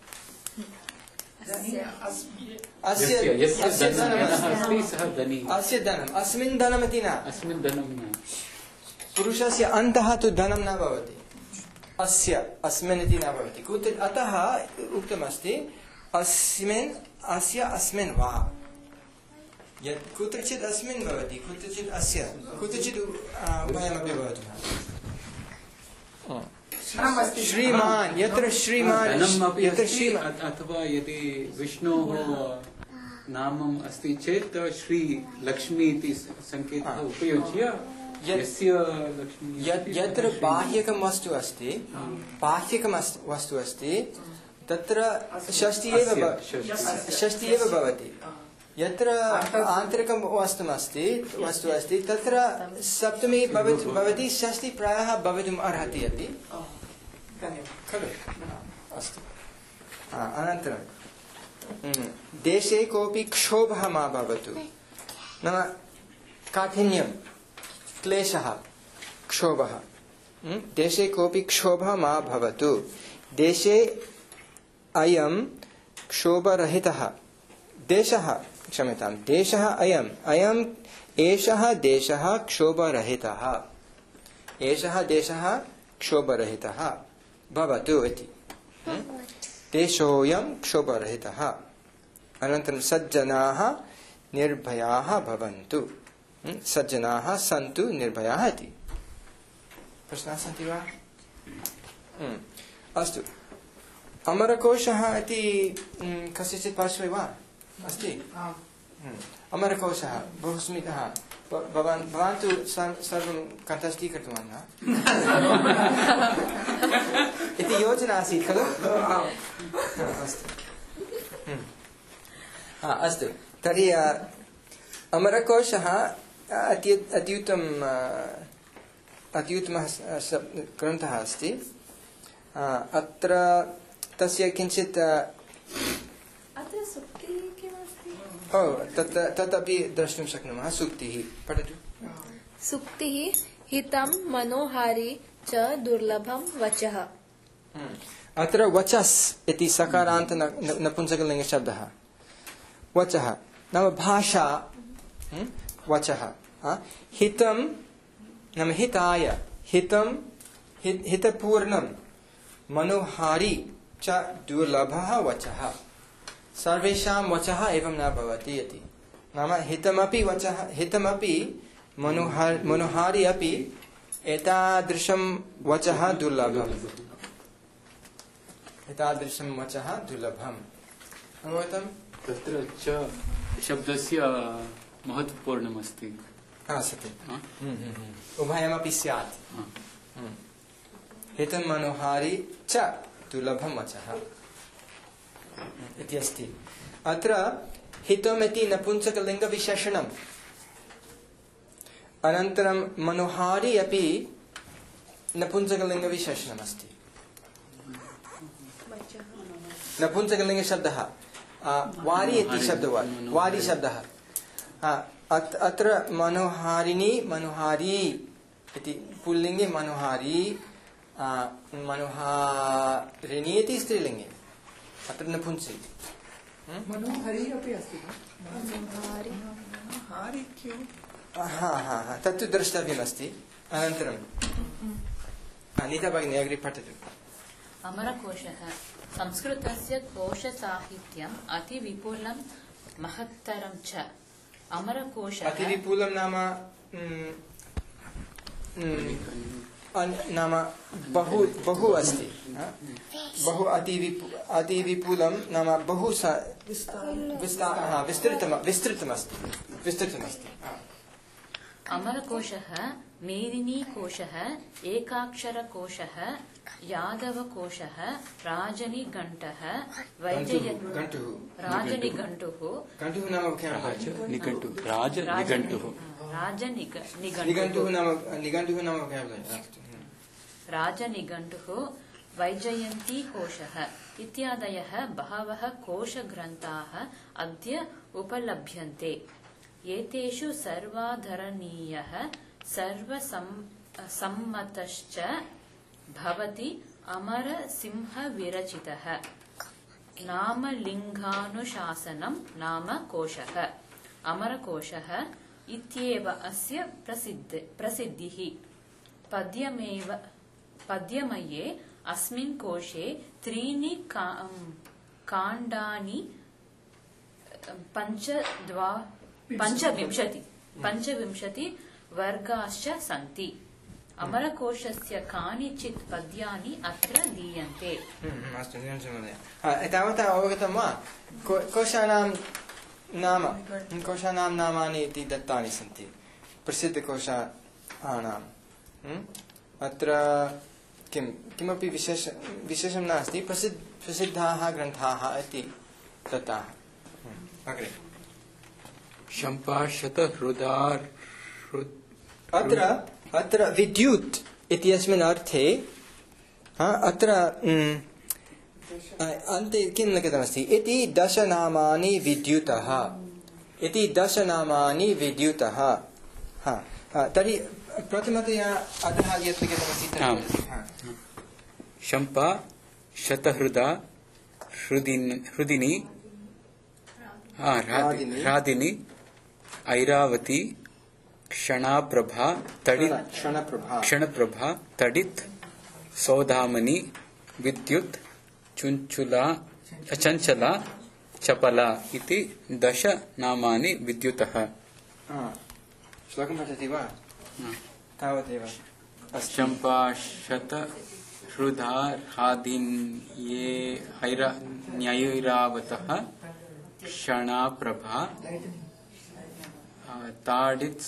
अस्य धनम् अस्मिन् धनमिति न पुरुषस्य अन्तः तु धनं न भवति अस्मिन् इति न भवति अतः उक्तमस्ति अस्मिन् अस्य अस्मिन् वा कुत्रचित् अस्मिन् भवति कुत्रचित् अस्य कुत्रचित् उभयमपि भवति श्रीमान् यत्र श्रीमान् अथवा यदि विष्णोः नामम् अस्ति चेत् श्री लक्ष्मी इति संकेतः उपयुज्य यत्र बाह्यकं वस्तु अस्ति तत्र षष्ठी एव भवति यत्र आन्तरिकं वस्तु अस्ति तत्र सप्तमी भवति षष्ठी प्रायः भवितुम् अर्हति अपि खलु अस्तु अनन्तरं देशे कोऽपि क्षोभः मा भवतु नाम काठिन्यं क्लेशः क्षोभः देशे कोऽपि क्षोभः मा भवतु देशे अयं क्षोभरहितः देशः एषः देशः क्षोभरहितः भवतु इति देशोऽयं क्षोभरहितः अनन्तरं सज्जनाः निर्भयाः भवन्तु सज्जनाः सन्तु निर्भयाः इति प्रश्नाः सन्ति वा अस्तु अमरकोशः इति कस्यचित् पार्श्वे वा अस्ति अमरकोशः बहु समीचीनः भवान् तु सर्वं कण्ठस्थीकृतवान् वा इति योजना आसीत् खलु अस्तु तर्हि अमरकोशः अत्युत्तमः ग्रन्थः अस्ति अत्र तस्य किञ्चित् तदपि द्रष्टुं शक्नुमः सूक्तिः पठतु सूक्तिः हितं मनोहारी च दुर्लभं वचः अत्र वचस् इति सकारान्त नपुंसकलिङ्गशब्दः वचः नाम भाषा वचः हितं नाम हिताय हितपूर्णं मनोहारी च दुर्लभः वचः सर्वेषां वचः एवं न भवति इति नाम हितमपि मनोहारी अपि एतादृशं वचः दुर्लभम् अवगतम् तत्र च शब्दस्य महत्वपूर्णमस्ति सत्यम् उभयमपि स्यात् हितं मनोहारी च दुर्लभं वचः इति अस्ति अत्र हितमिति नपुंसकलिङ्गविशेषणम् अनन्तरं मनोहारी अपि नपुंसकलिङ्गविशेषणमस्ति नपुंसकलिङ्गशब्दः वारी इति शब्दवान् वारी शब्दः अत्र मनोहारिणी मनोहारी इति पुल्लिङ्गे मनोहारी मनोहारिणी इति स्त्रीलिङ्गे अत्र नपुंसि मनोहरी अपि अस्ति तत्तु द्रष्टव्यमस्ति अनन्तरं नीता भगिनी अग्रे पठतु अमरकोशः संस्कृतस्य कोशसाहित्यम् अतिविपुलं महत्तरं च अमरकोशः अतिविपुलं नाम बहु अस्ति बहु अतिविपुलं नाम बहु विस्तृतमस्ति अमरकोशः मेदिनीकोशः एकाक्षरकोशः यादवकोशः राजनिघण्टः राजनिघण्टुः निघण्टुः नाम राजनिघण्टुः वैजयन्तीकोशः इत्यादयः बहवः कोशग्रन्थाः अद्य उपलभ्यन्ते। एतेषु सर्वाधरणीयः सर्वसम्मतश्च भवति अमरसिंहविरचितः नामलिङ्गानुशासनं नाम कोशः। अमरकोशः इत्येव अस्य प्रसिद्धिः। पद्यमये अस्मिन् कोशे 3 काण्डानि 25 वर्गाश्च सन्ति। अमरकोशस्य कानिचित् पद्यानि अत्र दीयन्ते। अस्तु, तावता अवगतं वा? कोशानां नामानि इति दत्तानि सन्ति प्रसिद्धकोशानाम्। अत्र किमपि विशेषं नास्ति, प्रसिद्धाः ग्रन्थाः इति दत्ताः। अग्रे अत्र विद्युत् इत्यस्मिन् अर्थे अत्र अन्ते किं लिखितमस्ति इति 10 नामानि विद्युतः इति 10 नामानि विद्युतः। तर्हि प्रथमतया अधः यत् लिखितमस्ति शम्पा शतहृदा हृदिनी रादिनी ऐरावती क्षणप्रभा तडित् सौदामनी विद्युत् चञ्चला चपला इति 10 नामानि विद्युतः। श्लोकं पठति वा? तावदेव। चम्पा शतहृदा हादिन्ये ऐरावतः क्षणप्रभा तडित्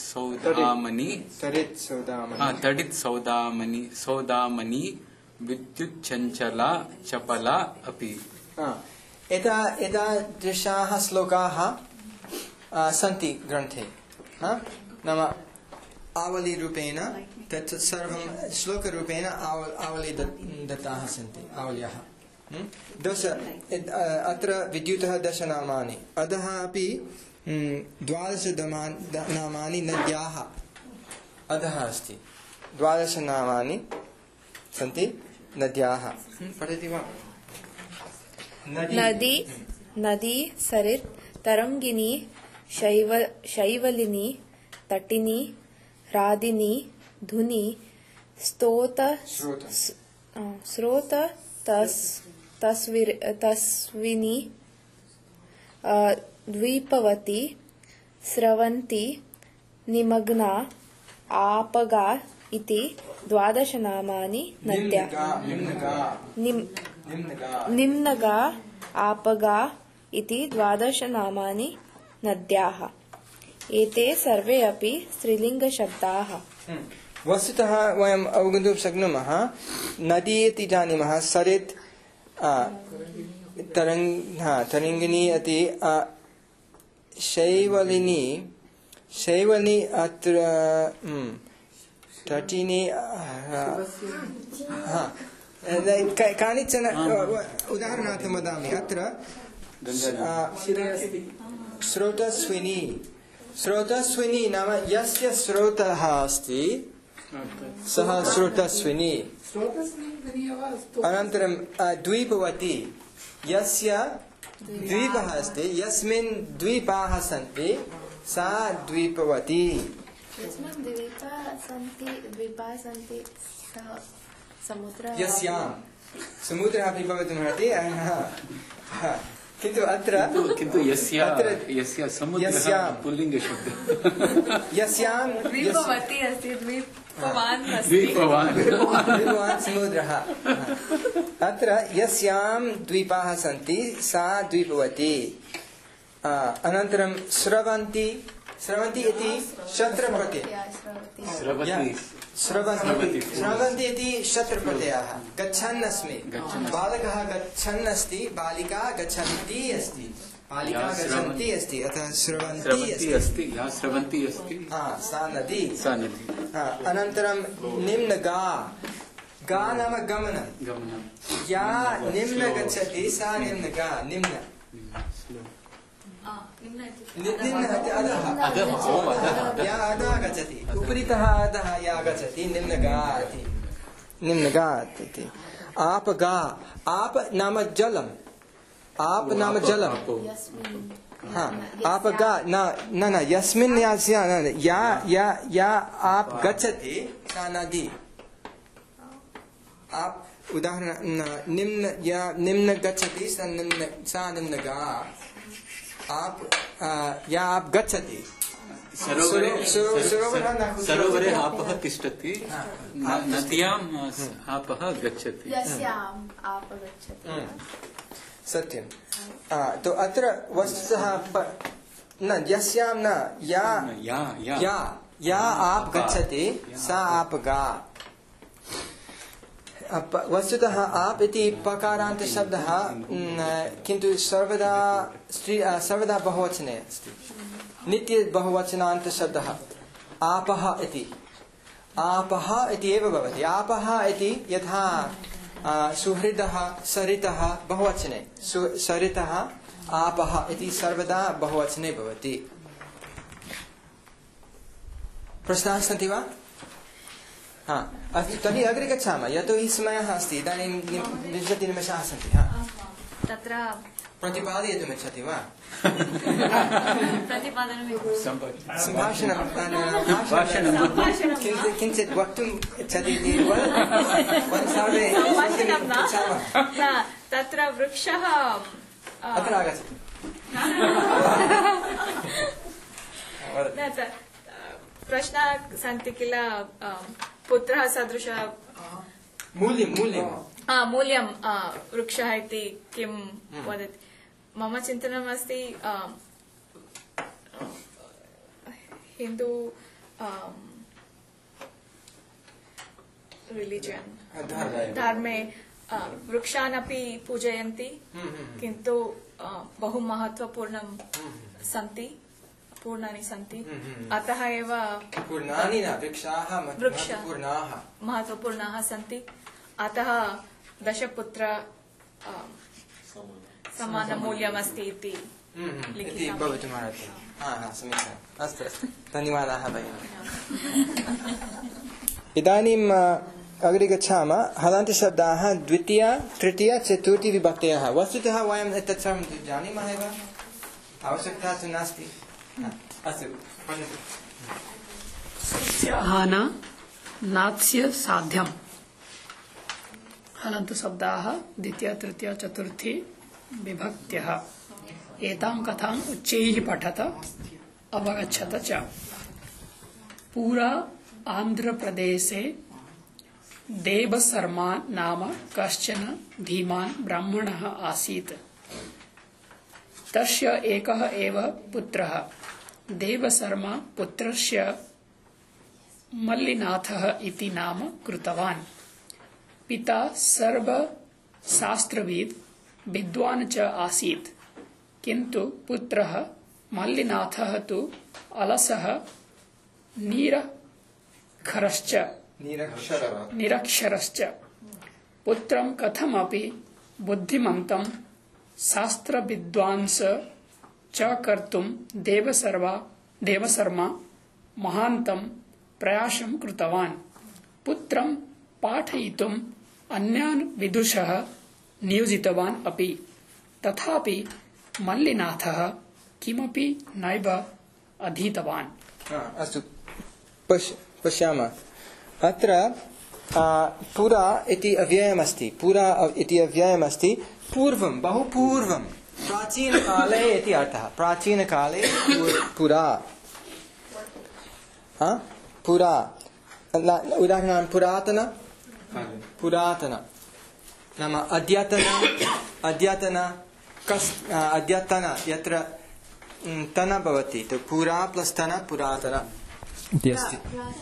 सौदामनी विद्युच्चञ्चला चपला अपि। एतादृशाः श्लोकाः सन्ति ग्रन्थे। नाम आवलीरूपेण तत् सर्वं श्लोकरूपेण आवली दत्ताः सन्ति, आवल्यः। 10 अत्र विद्युतः 10 नामानि, अधः अपि 12 नामानि नद्याः अधः अस्ति। 12 नामानि सन्ति नद्याः। पठति वा? नदी सरित् तरङ्गिनी शैवलिनी तटिनी रादिनी धुनी स्रोत तस्विनी द्वीपवती स्रवन्ती निमग्ना आपगा इति 12 नामानि नद्याः। निम्नगा आपगा इति 12 नामानि नद्याः। एते सर्वे अपि स्त्रीलिङ्गशब्दाः। वस्तुतः वयम् अवगन्तुं शक्नुमः, नदी इति जानीमः, सरित् तरङ्गिनी इति शैवलिनी अत्र तटिनी कानिचन उदाहरणार्थं वदामि। अत्र स्रोतस्विनी नाम यस्य स्रोतः अस्ति सः स्रोतस्विनी। अनन्तरं द्वीपवती, यस्य द्वीपः अस्ति, यस्मिन् द्वीपाः सन्ति सा द्वीपवती। यस्यां समुद्रः अपि भवितुमर्हति, किन्तु अत्र यस्य समुद्रः पुल्लिङ्गशब्दः। यस्यां द्वीपवती अस्ति, द्वीपवान् समुद्रः। अत्र यस्यां द्वीपाः सन्ति सा द्वीपवती। अनन्तरं स्रवन्ती इति शत्रप्रत्ययः। स्रवन्ती इति शत्रप्रत्ययः। गच्छन् अस्मि, बालकः गच्छन् अस्ति, बालिका गच्छन्ती अस्ति, बालिका गच्छन्ती अस्ति, अतः स्रवन्ती अस्ति। सा नदी। अनन्तरं निम्नगा, गा नाम गमनं गमनं या निम्न गच्छति सा निम्न गा निम्न निम्न अधः या अधः गच्छति उपरितः अधः या गच्छति निम्न गा इति आप गा आप नाम जलम आप नाम जलम हाँ आप गा न यस्मिन् या आप गच्छति सा नदी आप उदाहरण निम्न गच्छति सा निम्न गा आप या आप गच्छति सरोवरे आपः तिष्ठति नद्याम् आपः गच्छति सत्यं तो अत्र वस्तुतः न यस्यां न या आप गच्छति सा आप गा वस्तुतः आप इति पकारान्त शब्दः किन्तु सर्वदा बहुवचने अस्ति नित्य बहुवचनान्त शब्दः आपः इति एव भवति आपः इति यथा सुहृदः सरितः बहुवचने सरितः आपः इति सर्वदा बहुवचने भवति प्रश्नाः सन्ति वा हाँ अस्तु तर्हि अग्रे गच्छामः यतोहि समयः अस्ति इदानीं 20 निमेषाः सन्ति तत्र प्रतिपादयितुम् इच्छति वा किञ्चित् वक्तुम् इच्छति सर्वे तत्र वृक्षः अत्र आगच्छति प्रश्नाः सन्ति किल पुत्रः सदृशः मूल्यं वृक्षः इति किं वदति मम चिन्तनमस्ति हिन्दू रिलिजन् धर्मे वृक्षानपि पूजयन्ति किन्तु बहु महत्वपूर्णं सन्ति पूर्णानि सन्ति अतः एव पूर्णानि न वृक्षाः महत्वपूर्णाः सन्ति अतः दशपुत्र समानमूल्यमस्ति इति भवितुमर्हति समीचीनम् अस्तु धन्यवादाः भगिनी इदानीम् अग्रे गच्छामः हलन्तशब्दाः द्वितीया तृतीया चतुर्थी विभक्तयः वस्तुतः वयम् एतत् सर्वं जानीमः एव आवश्यकता तु नास्ति अस्तु नात्स्य साध्यम् हलन्तशब्दाः द्वितीया तृतीया चतुर्थी विभक्त्यः एतां कथाम् उच्चैः पठत अवगच्छत च पूरा आन्ध्रप्रदेशे देवशर्मा नाम कश्चन धीमान् ब्राह्मणः आसीत् तस्य एकः एव पुत्रः देवशर्मा पुत्रस्य मल्लिनाथः इति नाम कृतवान् पिता सर्वशास्त्रविद् विद्वान् च आसीत् किन्तु पुत्रः मल्लिनाथः तु अलसः निरक्षरश्च पुत्रं कथमपि बुद्धिमन्तं शास्त्रविद्वांस च कर्तुं देवशर्मा महान्तं प्रयासं कृतवान् पुत्रं पाठयितुम् अन्यान् विदुषः नियोजितवान् अपि तथापि मल्लिनाथः किमपि नैव अधीतवान् अस्तु पश्यामः अत्र पुरा इति अव्ययमस्ति पूर्वं बहु पूर्वं प्राचीनकाले इति अर्थः प्राचीनकाले पुरा पुरा उदाहरणं पुरातन नाम अद्यतन यत्र तन भवति तो पुरा प्लस् तन पुरातन इति अस्ति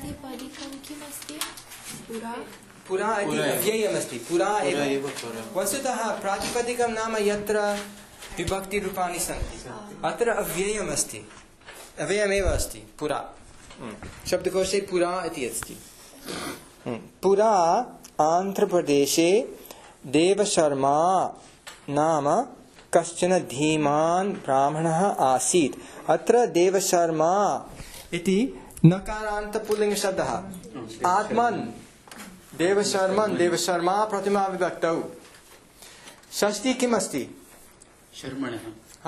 पुरा इति अव्ययमस्ति पुरा एव वस्तुतः प्रातिपदिकं नाम यत्र विभक्तिरूपाणि सन्ति अत्र अव्ययमेव अस्ति पुरा शब्दकोशे पुरा इति अस्ति पुरा आन्ध्रप्रदेशे देवशर्मा नाम कश्चन धीमान् ब्राह्मणः आसीत्। अत्र देवशर्मा इति नकारान्त पुल्लिङ्गशब्दः। आत्मन् देवशर्मन् देवशर्मा प्रतिमा विभक्तौ। षष्ठी किम् अस्ति? शर्मणः।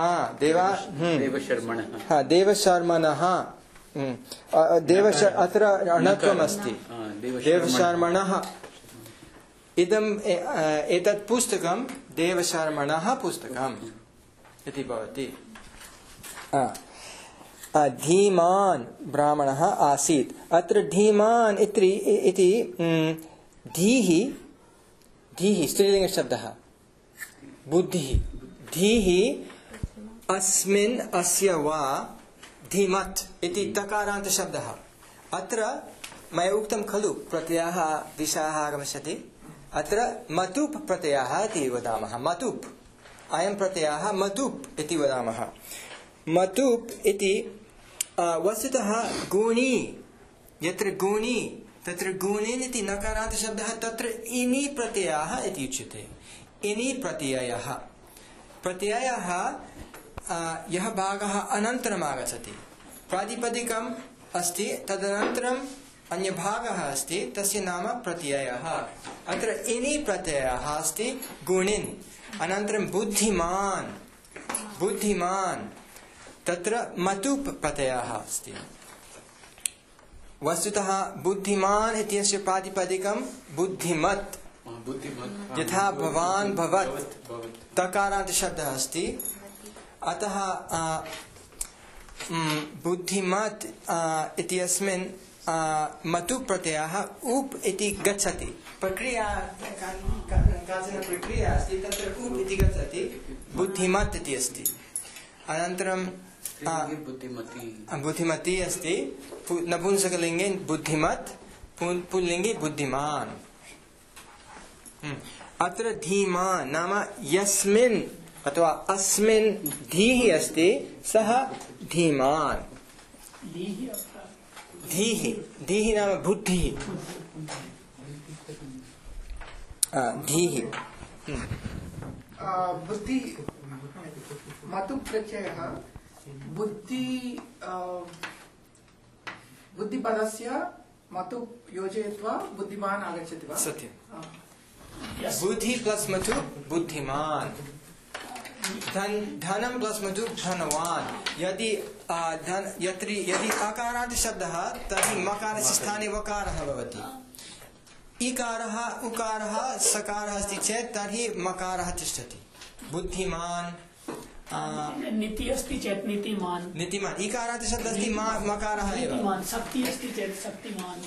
देवशर्मणः। देवशर्मणः अत्र अणत्वम् अस्ति। देवशर्मणः इदम् एतत् पुस्तकं देवशर्मणः पुस्तकम् इति भवति। धीमान् ब्राह्मणः आसीत्। अत्र धीमान् इति धीः स्त्रीलिङ्गशब्दः। बुद्धिः धीः अस्मिन् अस्य वा धीमत् इति तकारान्तशब्दः। अत्र मया उक्तं खलु प्रत्ययः विषयः आगमिष्यति। अत्र मतुप् प्रत्ययः इति वदामः। मतुप् अयं प्रत्ययः मतुप् इति वदामः। मतुप् इति वस्तुतः गुणी यत्र गुणी तत्र गुणेन इति नकारान्तशब्दः तत्र इनि प्रत्ययः इति उच्यते। इनि प्रत्ययः यः भागः अनन्तरम् आगच्छति। प्रातिपदिकम् अस्ति तदनन्तरम् अन्यभागः अस्ति तस्य नाम प्रत्ययः। अत्र इनि प्रत्ययः अस्ति गुणिन्। अनन्तरं बुद्धिमान् तत्र मतुप् प्रत्ययः अस्ति। वस्तुतः बुद्धिमान् इत्यस्य प्रातिपदिकं बुद्धिमत्। यथा भवान् भवत् तकारान्तशब्दः अस्ति। अतः बुद्धिमत् इत्यस्मिन् मतुप् प्रत्ययः उप् इति गच्छति। काचन प्रक्रिया अस्ति तत्र उप् इति गच्छति। बुद्धिमत् इति अस्ति। अनन्तरं बुद्धिमती अस्ति। नपुंसकलिङ्गे बुद्धिमत्, पुल्लिङ्गे बुद्धिमान्। अत्र धीमान् नाम यस्मिन् अथवा अस्मिन् धीः अस्ति सः धीमान्। धीः नाम बुद्धिः। धीः बुद्धि मतु प्रत्ययः बुद्धिपदस्य मतु योजयित्वा बुद्धिमान् आगच्छति वा? सत्यं। बुद्धि प्लस मतु बुद्धिमान्। धनं प्लस मतु धनवान्। यदि अकारान्त शब्दः तर्हि मकारस्य स्थाने वकारः भवति। इकारः उकारः सकारः अस्ति चेत् तर्हि मकारः तिष्ठति। बुद्धिमान्। नीति अस्ति चेत् नीतिमान्। नीतिमान् इकारान्त शब्दः अस्ति मकारः एव। नीतिमान् शक्ति अस्ति चेत् शक्तिमान्।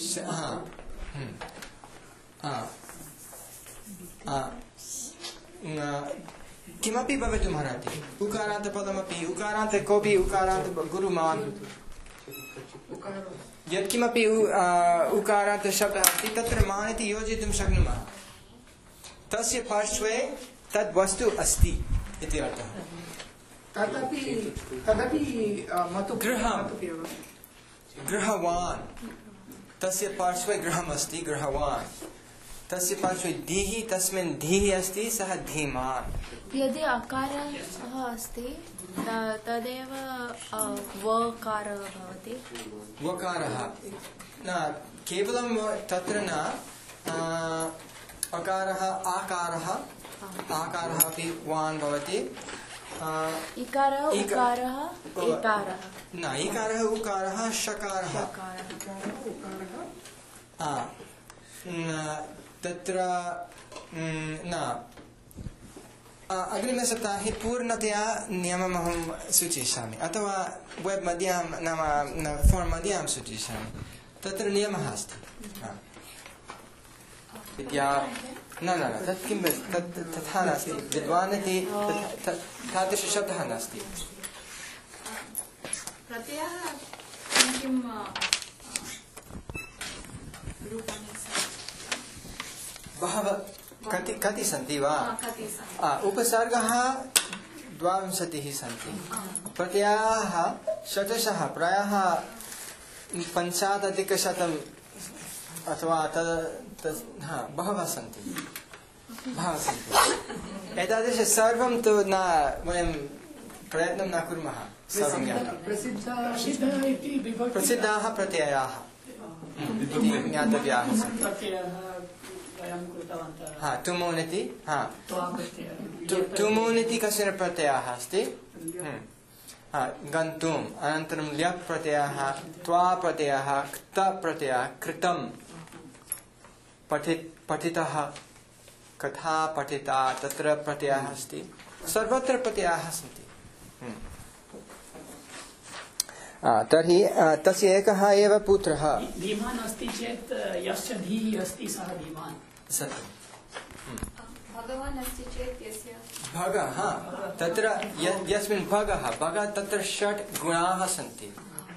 किमपि भवितुमर्हति। उकारान्त पदमपि उकारान्त कोऽपि उकारान्त गुरुमान् यत्किमपि उकारान्त शब्दः अस्ति तत्र मान् इति योजयितुं शक्नुमः। तस्य पार्श्वे तद् वस्तु अस्ति इति अर्थः। तदपि गृहवान् तस्य पार्श्वे गृहम् अस्ति। गृहवान् तस्य पार्श्वे धीः तस्मिन् धीः अस्ति सः धीमान्। यदि अकारः अस्ति तदेव वकारः भवति। वकारः न केवलं तत्र न अकारः आकारः अपि वान् भवति। इकारः उकारः एकारः न इकारः उकारः शकारः तत्र न अग्रिमसप्ताहे पूर्णतया नियमम् अहं सूचयिष्यामि अथवा वेब् मध्ये नाम फोन् मध्ये अहं सूचयिष्यामि। तत्र नियमः अस्ति। न तत् किं तथा नास्ति। विद्वान् इति तादृशशब्दः नास्ति। प्रत्ययः किं रूपाणि बहवः कति सन्ति वा? उपसर्गः 22 सन्ति। प्रत्ययाः शतशः प्रायः 5000 अथवा बहवः सन्ति एतादृश सर्वं तु न वयं प्रयत्नं न कुर्मः सर्वं ज्ञातुं प्रसिद्धाः प्रत्ययाः ज्ञातव्याः सन्ति तुमोनिति तुमोनिति कश्चन प्रत्ययः अस्ति गन्तुम् अनन्तरं ल्यप् प्रत्ययः त्वा प्रत्ययः क्त प्रत्ययः कृतं पठितः कथा पठिता तत्र प्रत्ययः अस्ति सर्वत्र प्रत्ययाः सन्ति तर्हि तस्य एकः एव पुत्रः धीमान् अस्ति चेत् यस्य धीः अस्ति सः धीमान् सत्यं भगवान् अस्ति चेत् यस्य भगः तत्र यस्मिन् भगः तत्र षट् गुणाः सन्ति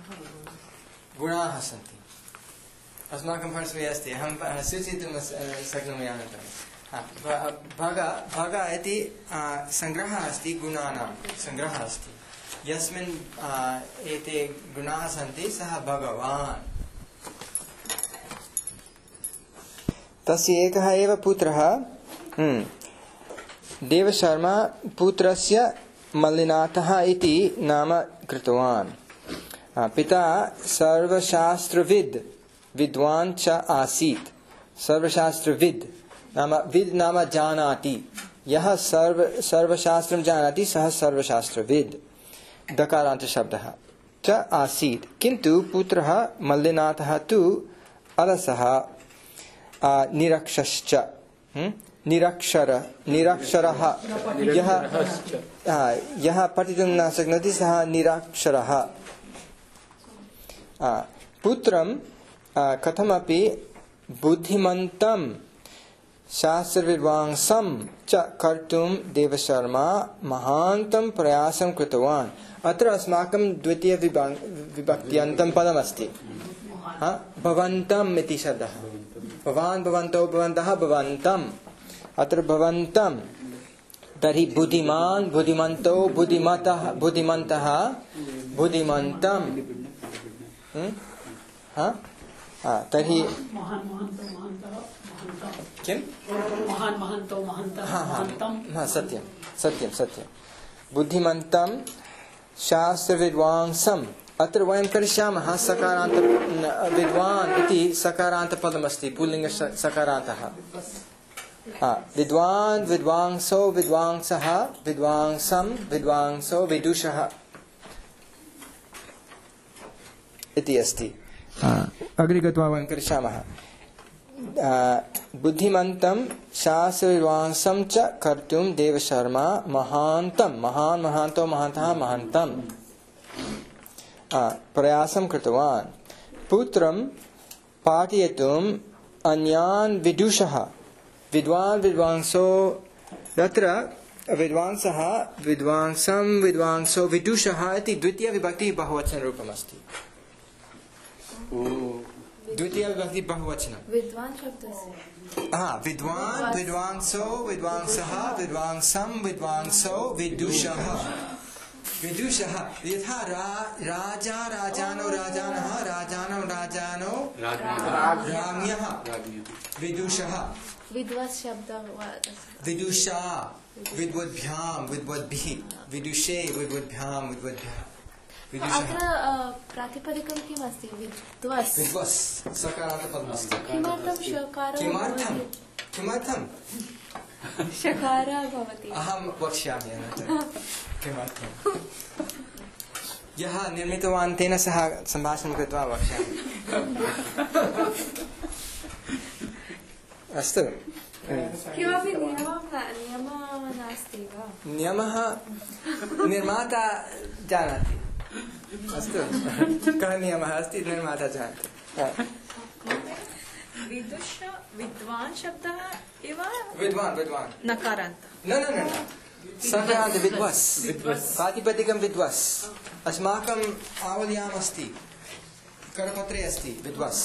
अस्माकं पार्श्वे अस्ति अहं सूचयितुं शक्नोमि अनन्तरं भग इति सङ्ग्रहः अस्ति गुणानां सङ्ग्रहः अस्ति यस्मिन् एते गुणाः सन्ति सः भगवान् तस्य एकः एव पुत्रः देवशर्मा पुत्रस्य मल्लिनाथः इति नाम कृतवान् पिता सर्वशास्त्रविद् विद्वान् च आसीत् सर्वशास्त्रविद् नाम विद् नाम जानाति यः सर्वशास्त्रं जानाति सः सर्वशास्त्रविद् दकारान्त शब्दः च आसीत् किन्तु पुत्रः मल्लिनाथः तु अलसः निरक्षश्च निरक्षरः यः पठितुं न शक्नोति सः निरक्षरः पुत्रं कथमपि बुद्धिमन्तं शास्त्रविद्वांसं च कर्तुं देवशर्मा महान्तं प्रयासं कृतवान् अत्र अस्माकं द्वितीय विभक्त्यन्तं पदमस्ति भवन्तम् इति शब्दः भवान् भवन्तौ भवन्तः भवन्तम् अत्र भवन्तं तर्हि बुद्धिमान् बुद्धिमन्तौ बुद्धिमतः बुद्धिमन्तः बुद्धिमन्तं तर्हि किं सत्यं सत्यं सत्यं बुद्धिमन्तं शास्त्रविद्वांसम् अत्र वयं करिष्यामः सकारान्त विद्वान् इति सकारान्तपदमस्ति पुल्लिङ्ग सकारान्तः विद्वान् विद्वांसो विद्वांसः विद्वांसं विद्वांसो विदुषः इति अस्ति अग्रे गत्वा वयं करिष्यामः बुद्धिमन्तं शास्त्रविद्वांसं च कर्तुं देवशर्मा महान्तं महान्तो महान्तः महान्तं प्रयासं कृतवान् पुत्रं पाठयितुम् अन्यान् विदुषः विद्वान् विद्वांसो तत्र विद्वांसः विद्वांसं विद्वांसो विदुषः इति द्वितीयविभक्ति बहुवचनरूपमस्ति द्वितीयविभक्ति बहुवचनं विद्वान् शब्दस्य विद्वान् विद्वांसो विद्वांसः विद्वांसं विद्वांसो विदुषः विदुषः यथा राजा राजानो राजानः राजानो राजानो राज्ञः विदुषः विद्वत् शब्दः विदुषा विद्वद्भ्यां विद्वद्भिः विदुषे विद्वद्भ्यां विद्वद्भ्यः अत्र प्रातिपदिकं किम् अस्ति विद्वस् विद्वस् सकारान्तपदमस्ति किमर्थं किमर्थं शकारः भवति अहं वक्ष्यामि अनन्तरं किमर्थं यः निर्मितवान् तेन सह सम्भाषणं कृत्वा वक्ष्यामि अस्तु किमपि नियमः नास्ति वा नियमः निर्माता जानाति अस्तु कः नियमः अस्ति निर्माता जानाति विद्वान् शब्दः एव विद्वान् नकारान्त न सकारान्त विद्वस् प्रातिपदिकं विद्वस् अस्माकम् आवल्याम् अस्ति करपत्रे अस्ति विद्वस्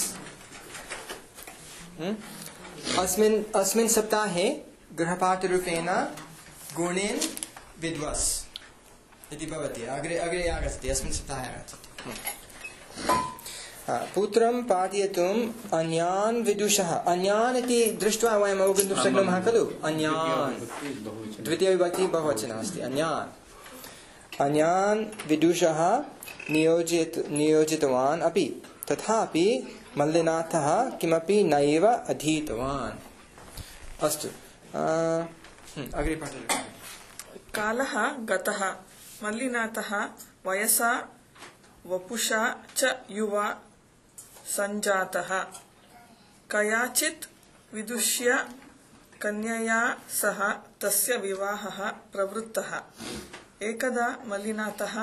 अस्मिन् सप्ताहे गृहपाठरूपेण गुणेन विद्वस् इति भवति अग्रे आगच्छति अस्मिन् सप्ताहे आगच्छति पुत्रं पाठयितुम् अन्यान् विदुषः अन्यान् इति दृष्ट्वा वयम् अवगन्तुं शक्नुमः खलु अन्यान् द्वितीयविभक्ति बहुवचनम् अस्ति अन्यान् विदुषः नियोजितवान् अपि तथापि मल्लिनाथः किमपि नैव अधीतवान् अस्तु अग्रे पठतु कालः गतः मल्लिनाथः वयसा वपुषा च युवा सञ्जातः कयाचित् विदुष्य कन्यया सह तस्य विवाहः प्रवृत्तः एकदा मल्लिनाथः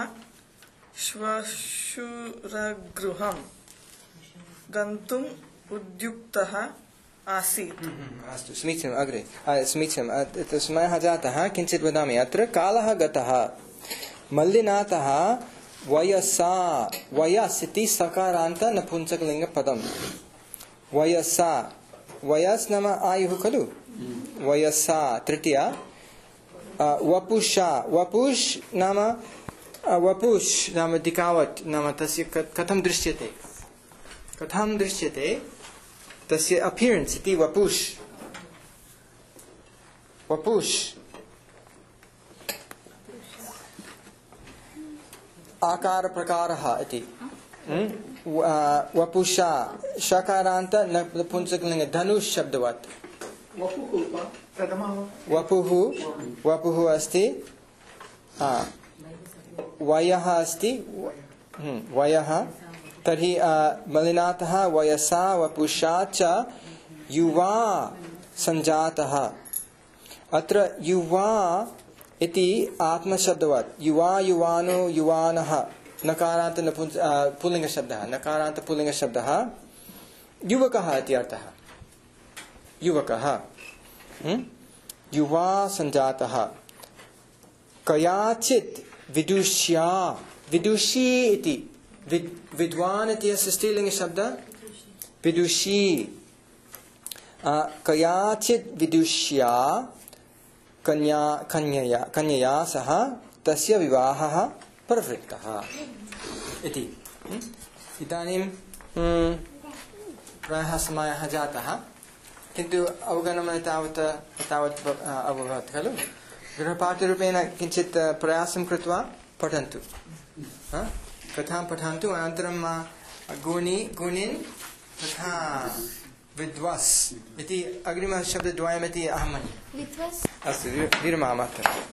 श्वशुरगृहं गन्तुम् उद्युक्तः आसीत्। अस्तु समीचीनम् अग्रे समीचीनं समयः जातः किञ्चित् वदामि अत्र कालः गतः मल्लिनाथः वयसा वयस् इति सकारान्त नपुंसकलिङ्गपदं वयसा वयस् नाम आयुः खलु वयसा तृतीया वपुषा वपुष् नाम दिकावत् नाम तस्य कथं दृश्यते तस्य अपीयरेन्स् इति वपुष् आकार प्रकारः इति वपुषा शकारान्त नपुंसकलिङ्ग धनुष शब्दवत् वपुः अस्ति वयः अस्ति वयः तर्हि मल्लिनाथः वयसा वपुषा च युवा सञ्जातः अत्र युवा इति आत्मशब्दवत् युवा युवानो युवानः नकारान्त पुल्लिङ्गशब्दः नकारान्त पुल्लिङ्गशब्दः युवकः इति अर्थः युवकः युवा सञ्जातः कयाचित् विदुष्या विदुषी इति विद्वान् इति अस्य स्त्रीलिङ्गशब्दः विदुषी कयाचित् विदुष्या कन्यया सह तस्य विवाहः प्रवृत्तः इति इदानीं प्रायः समयः जातः किन्तु अवगमनं तावत् अभवत् खलु गृहपाठरूपेण किञ्चित् प्रयासं कृत्वा पठन्तु कथां पठन्तु अनन्तरं गुणिन् तथा विद्वस् इति अग्रिमशब्दद्वयमिति अहं मन्ये अस्तु विरमामः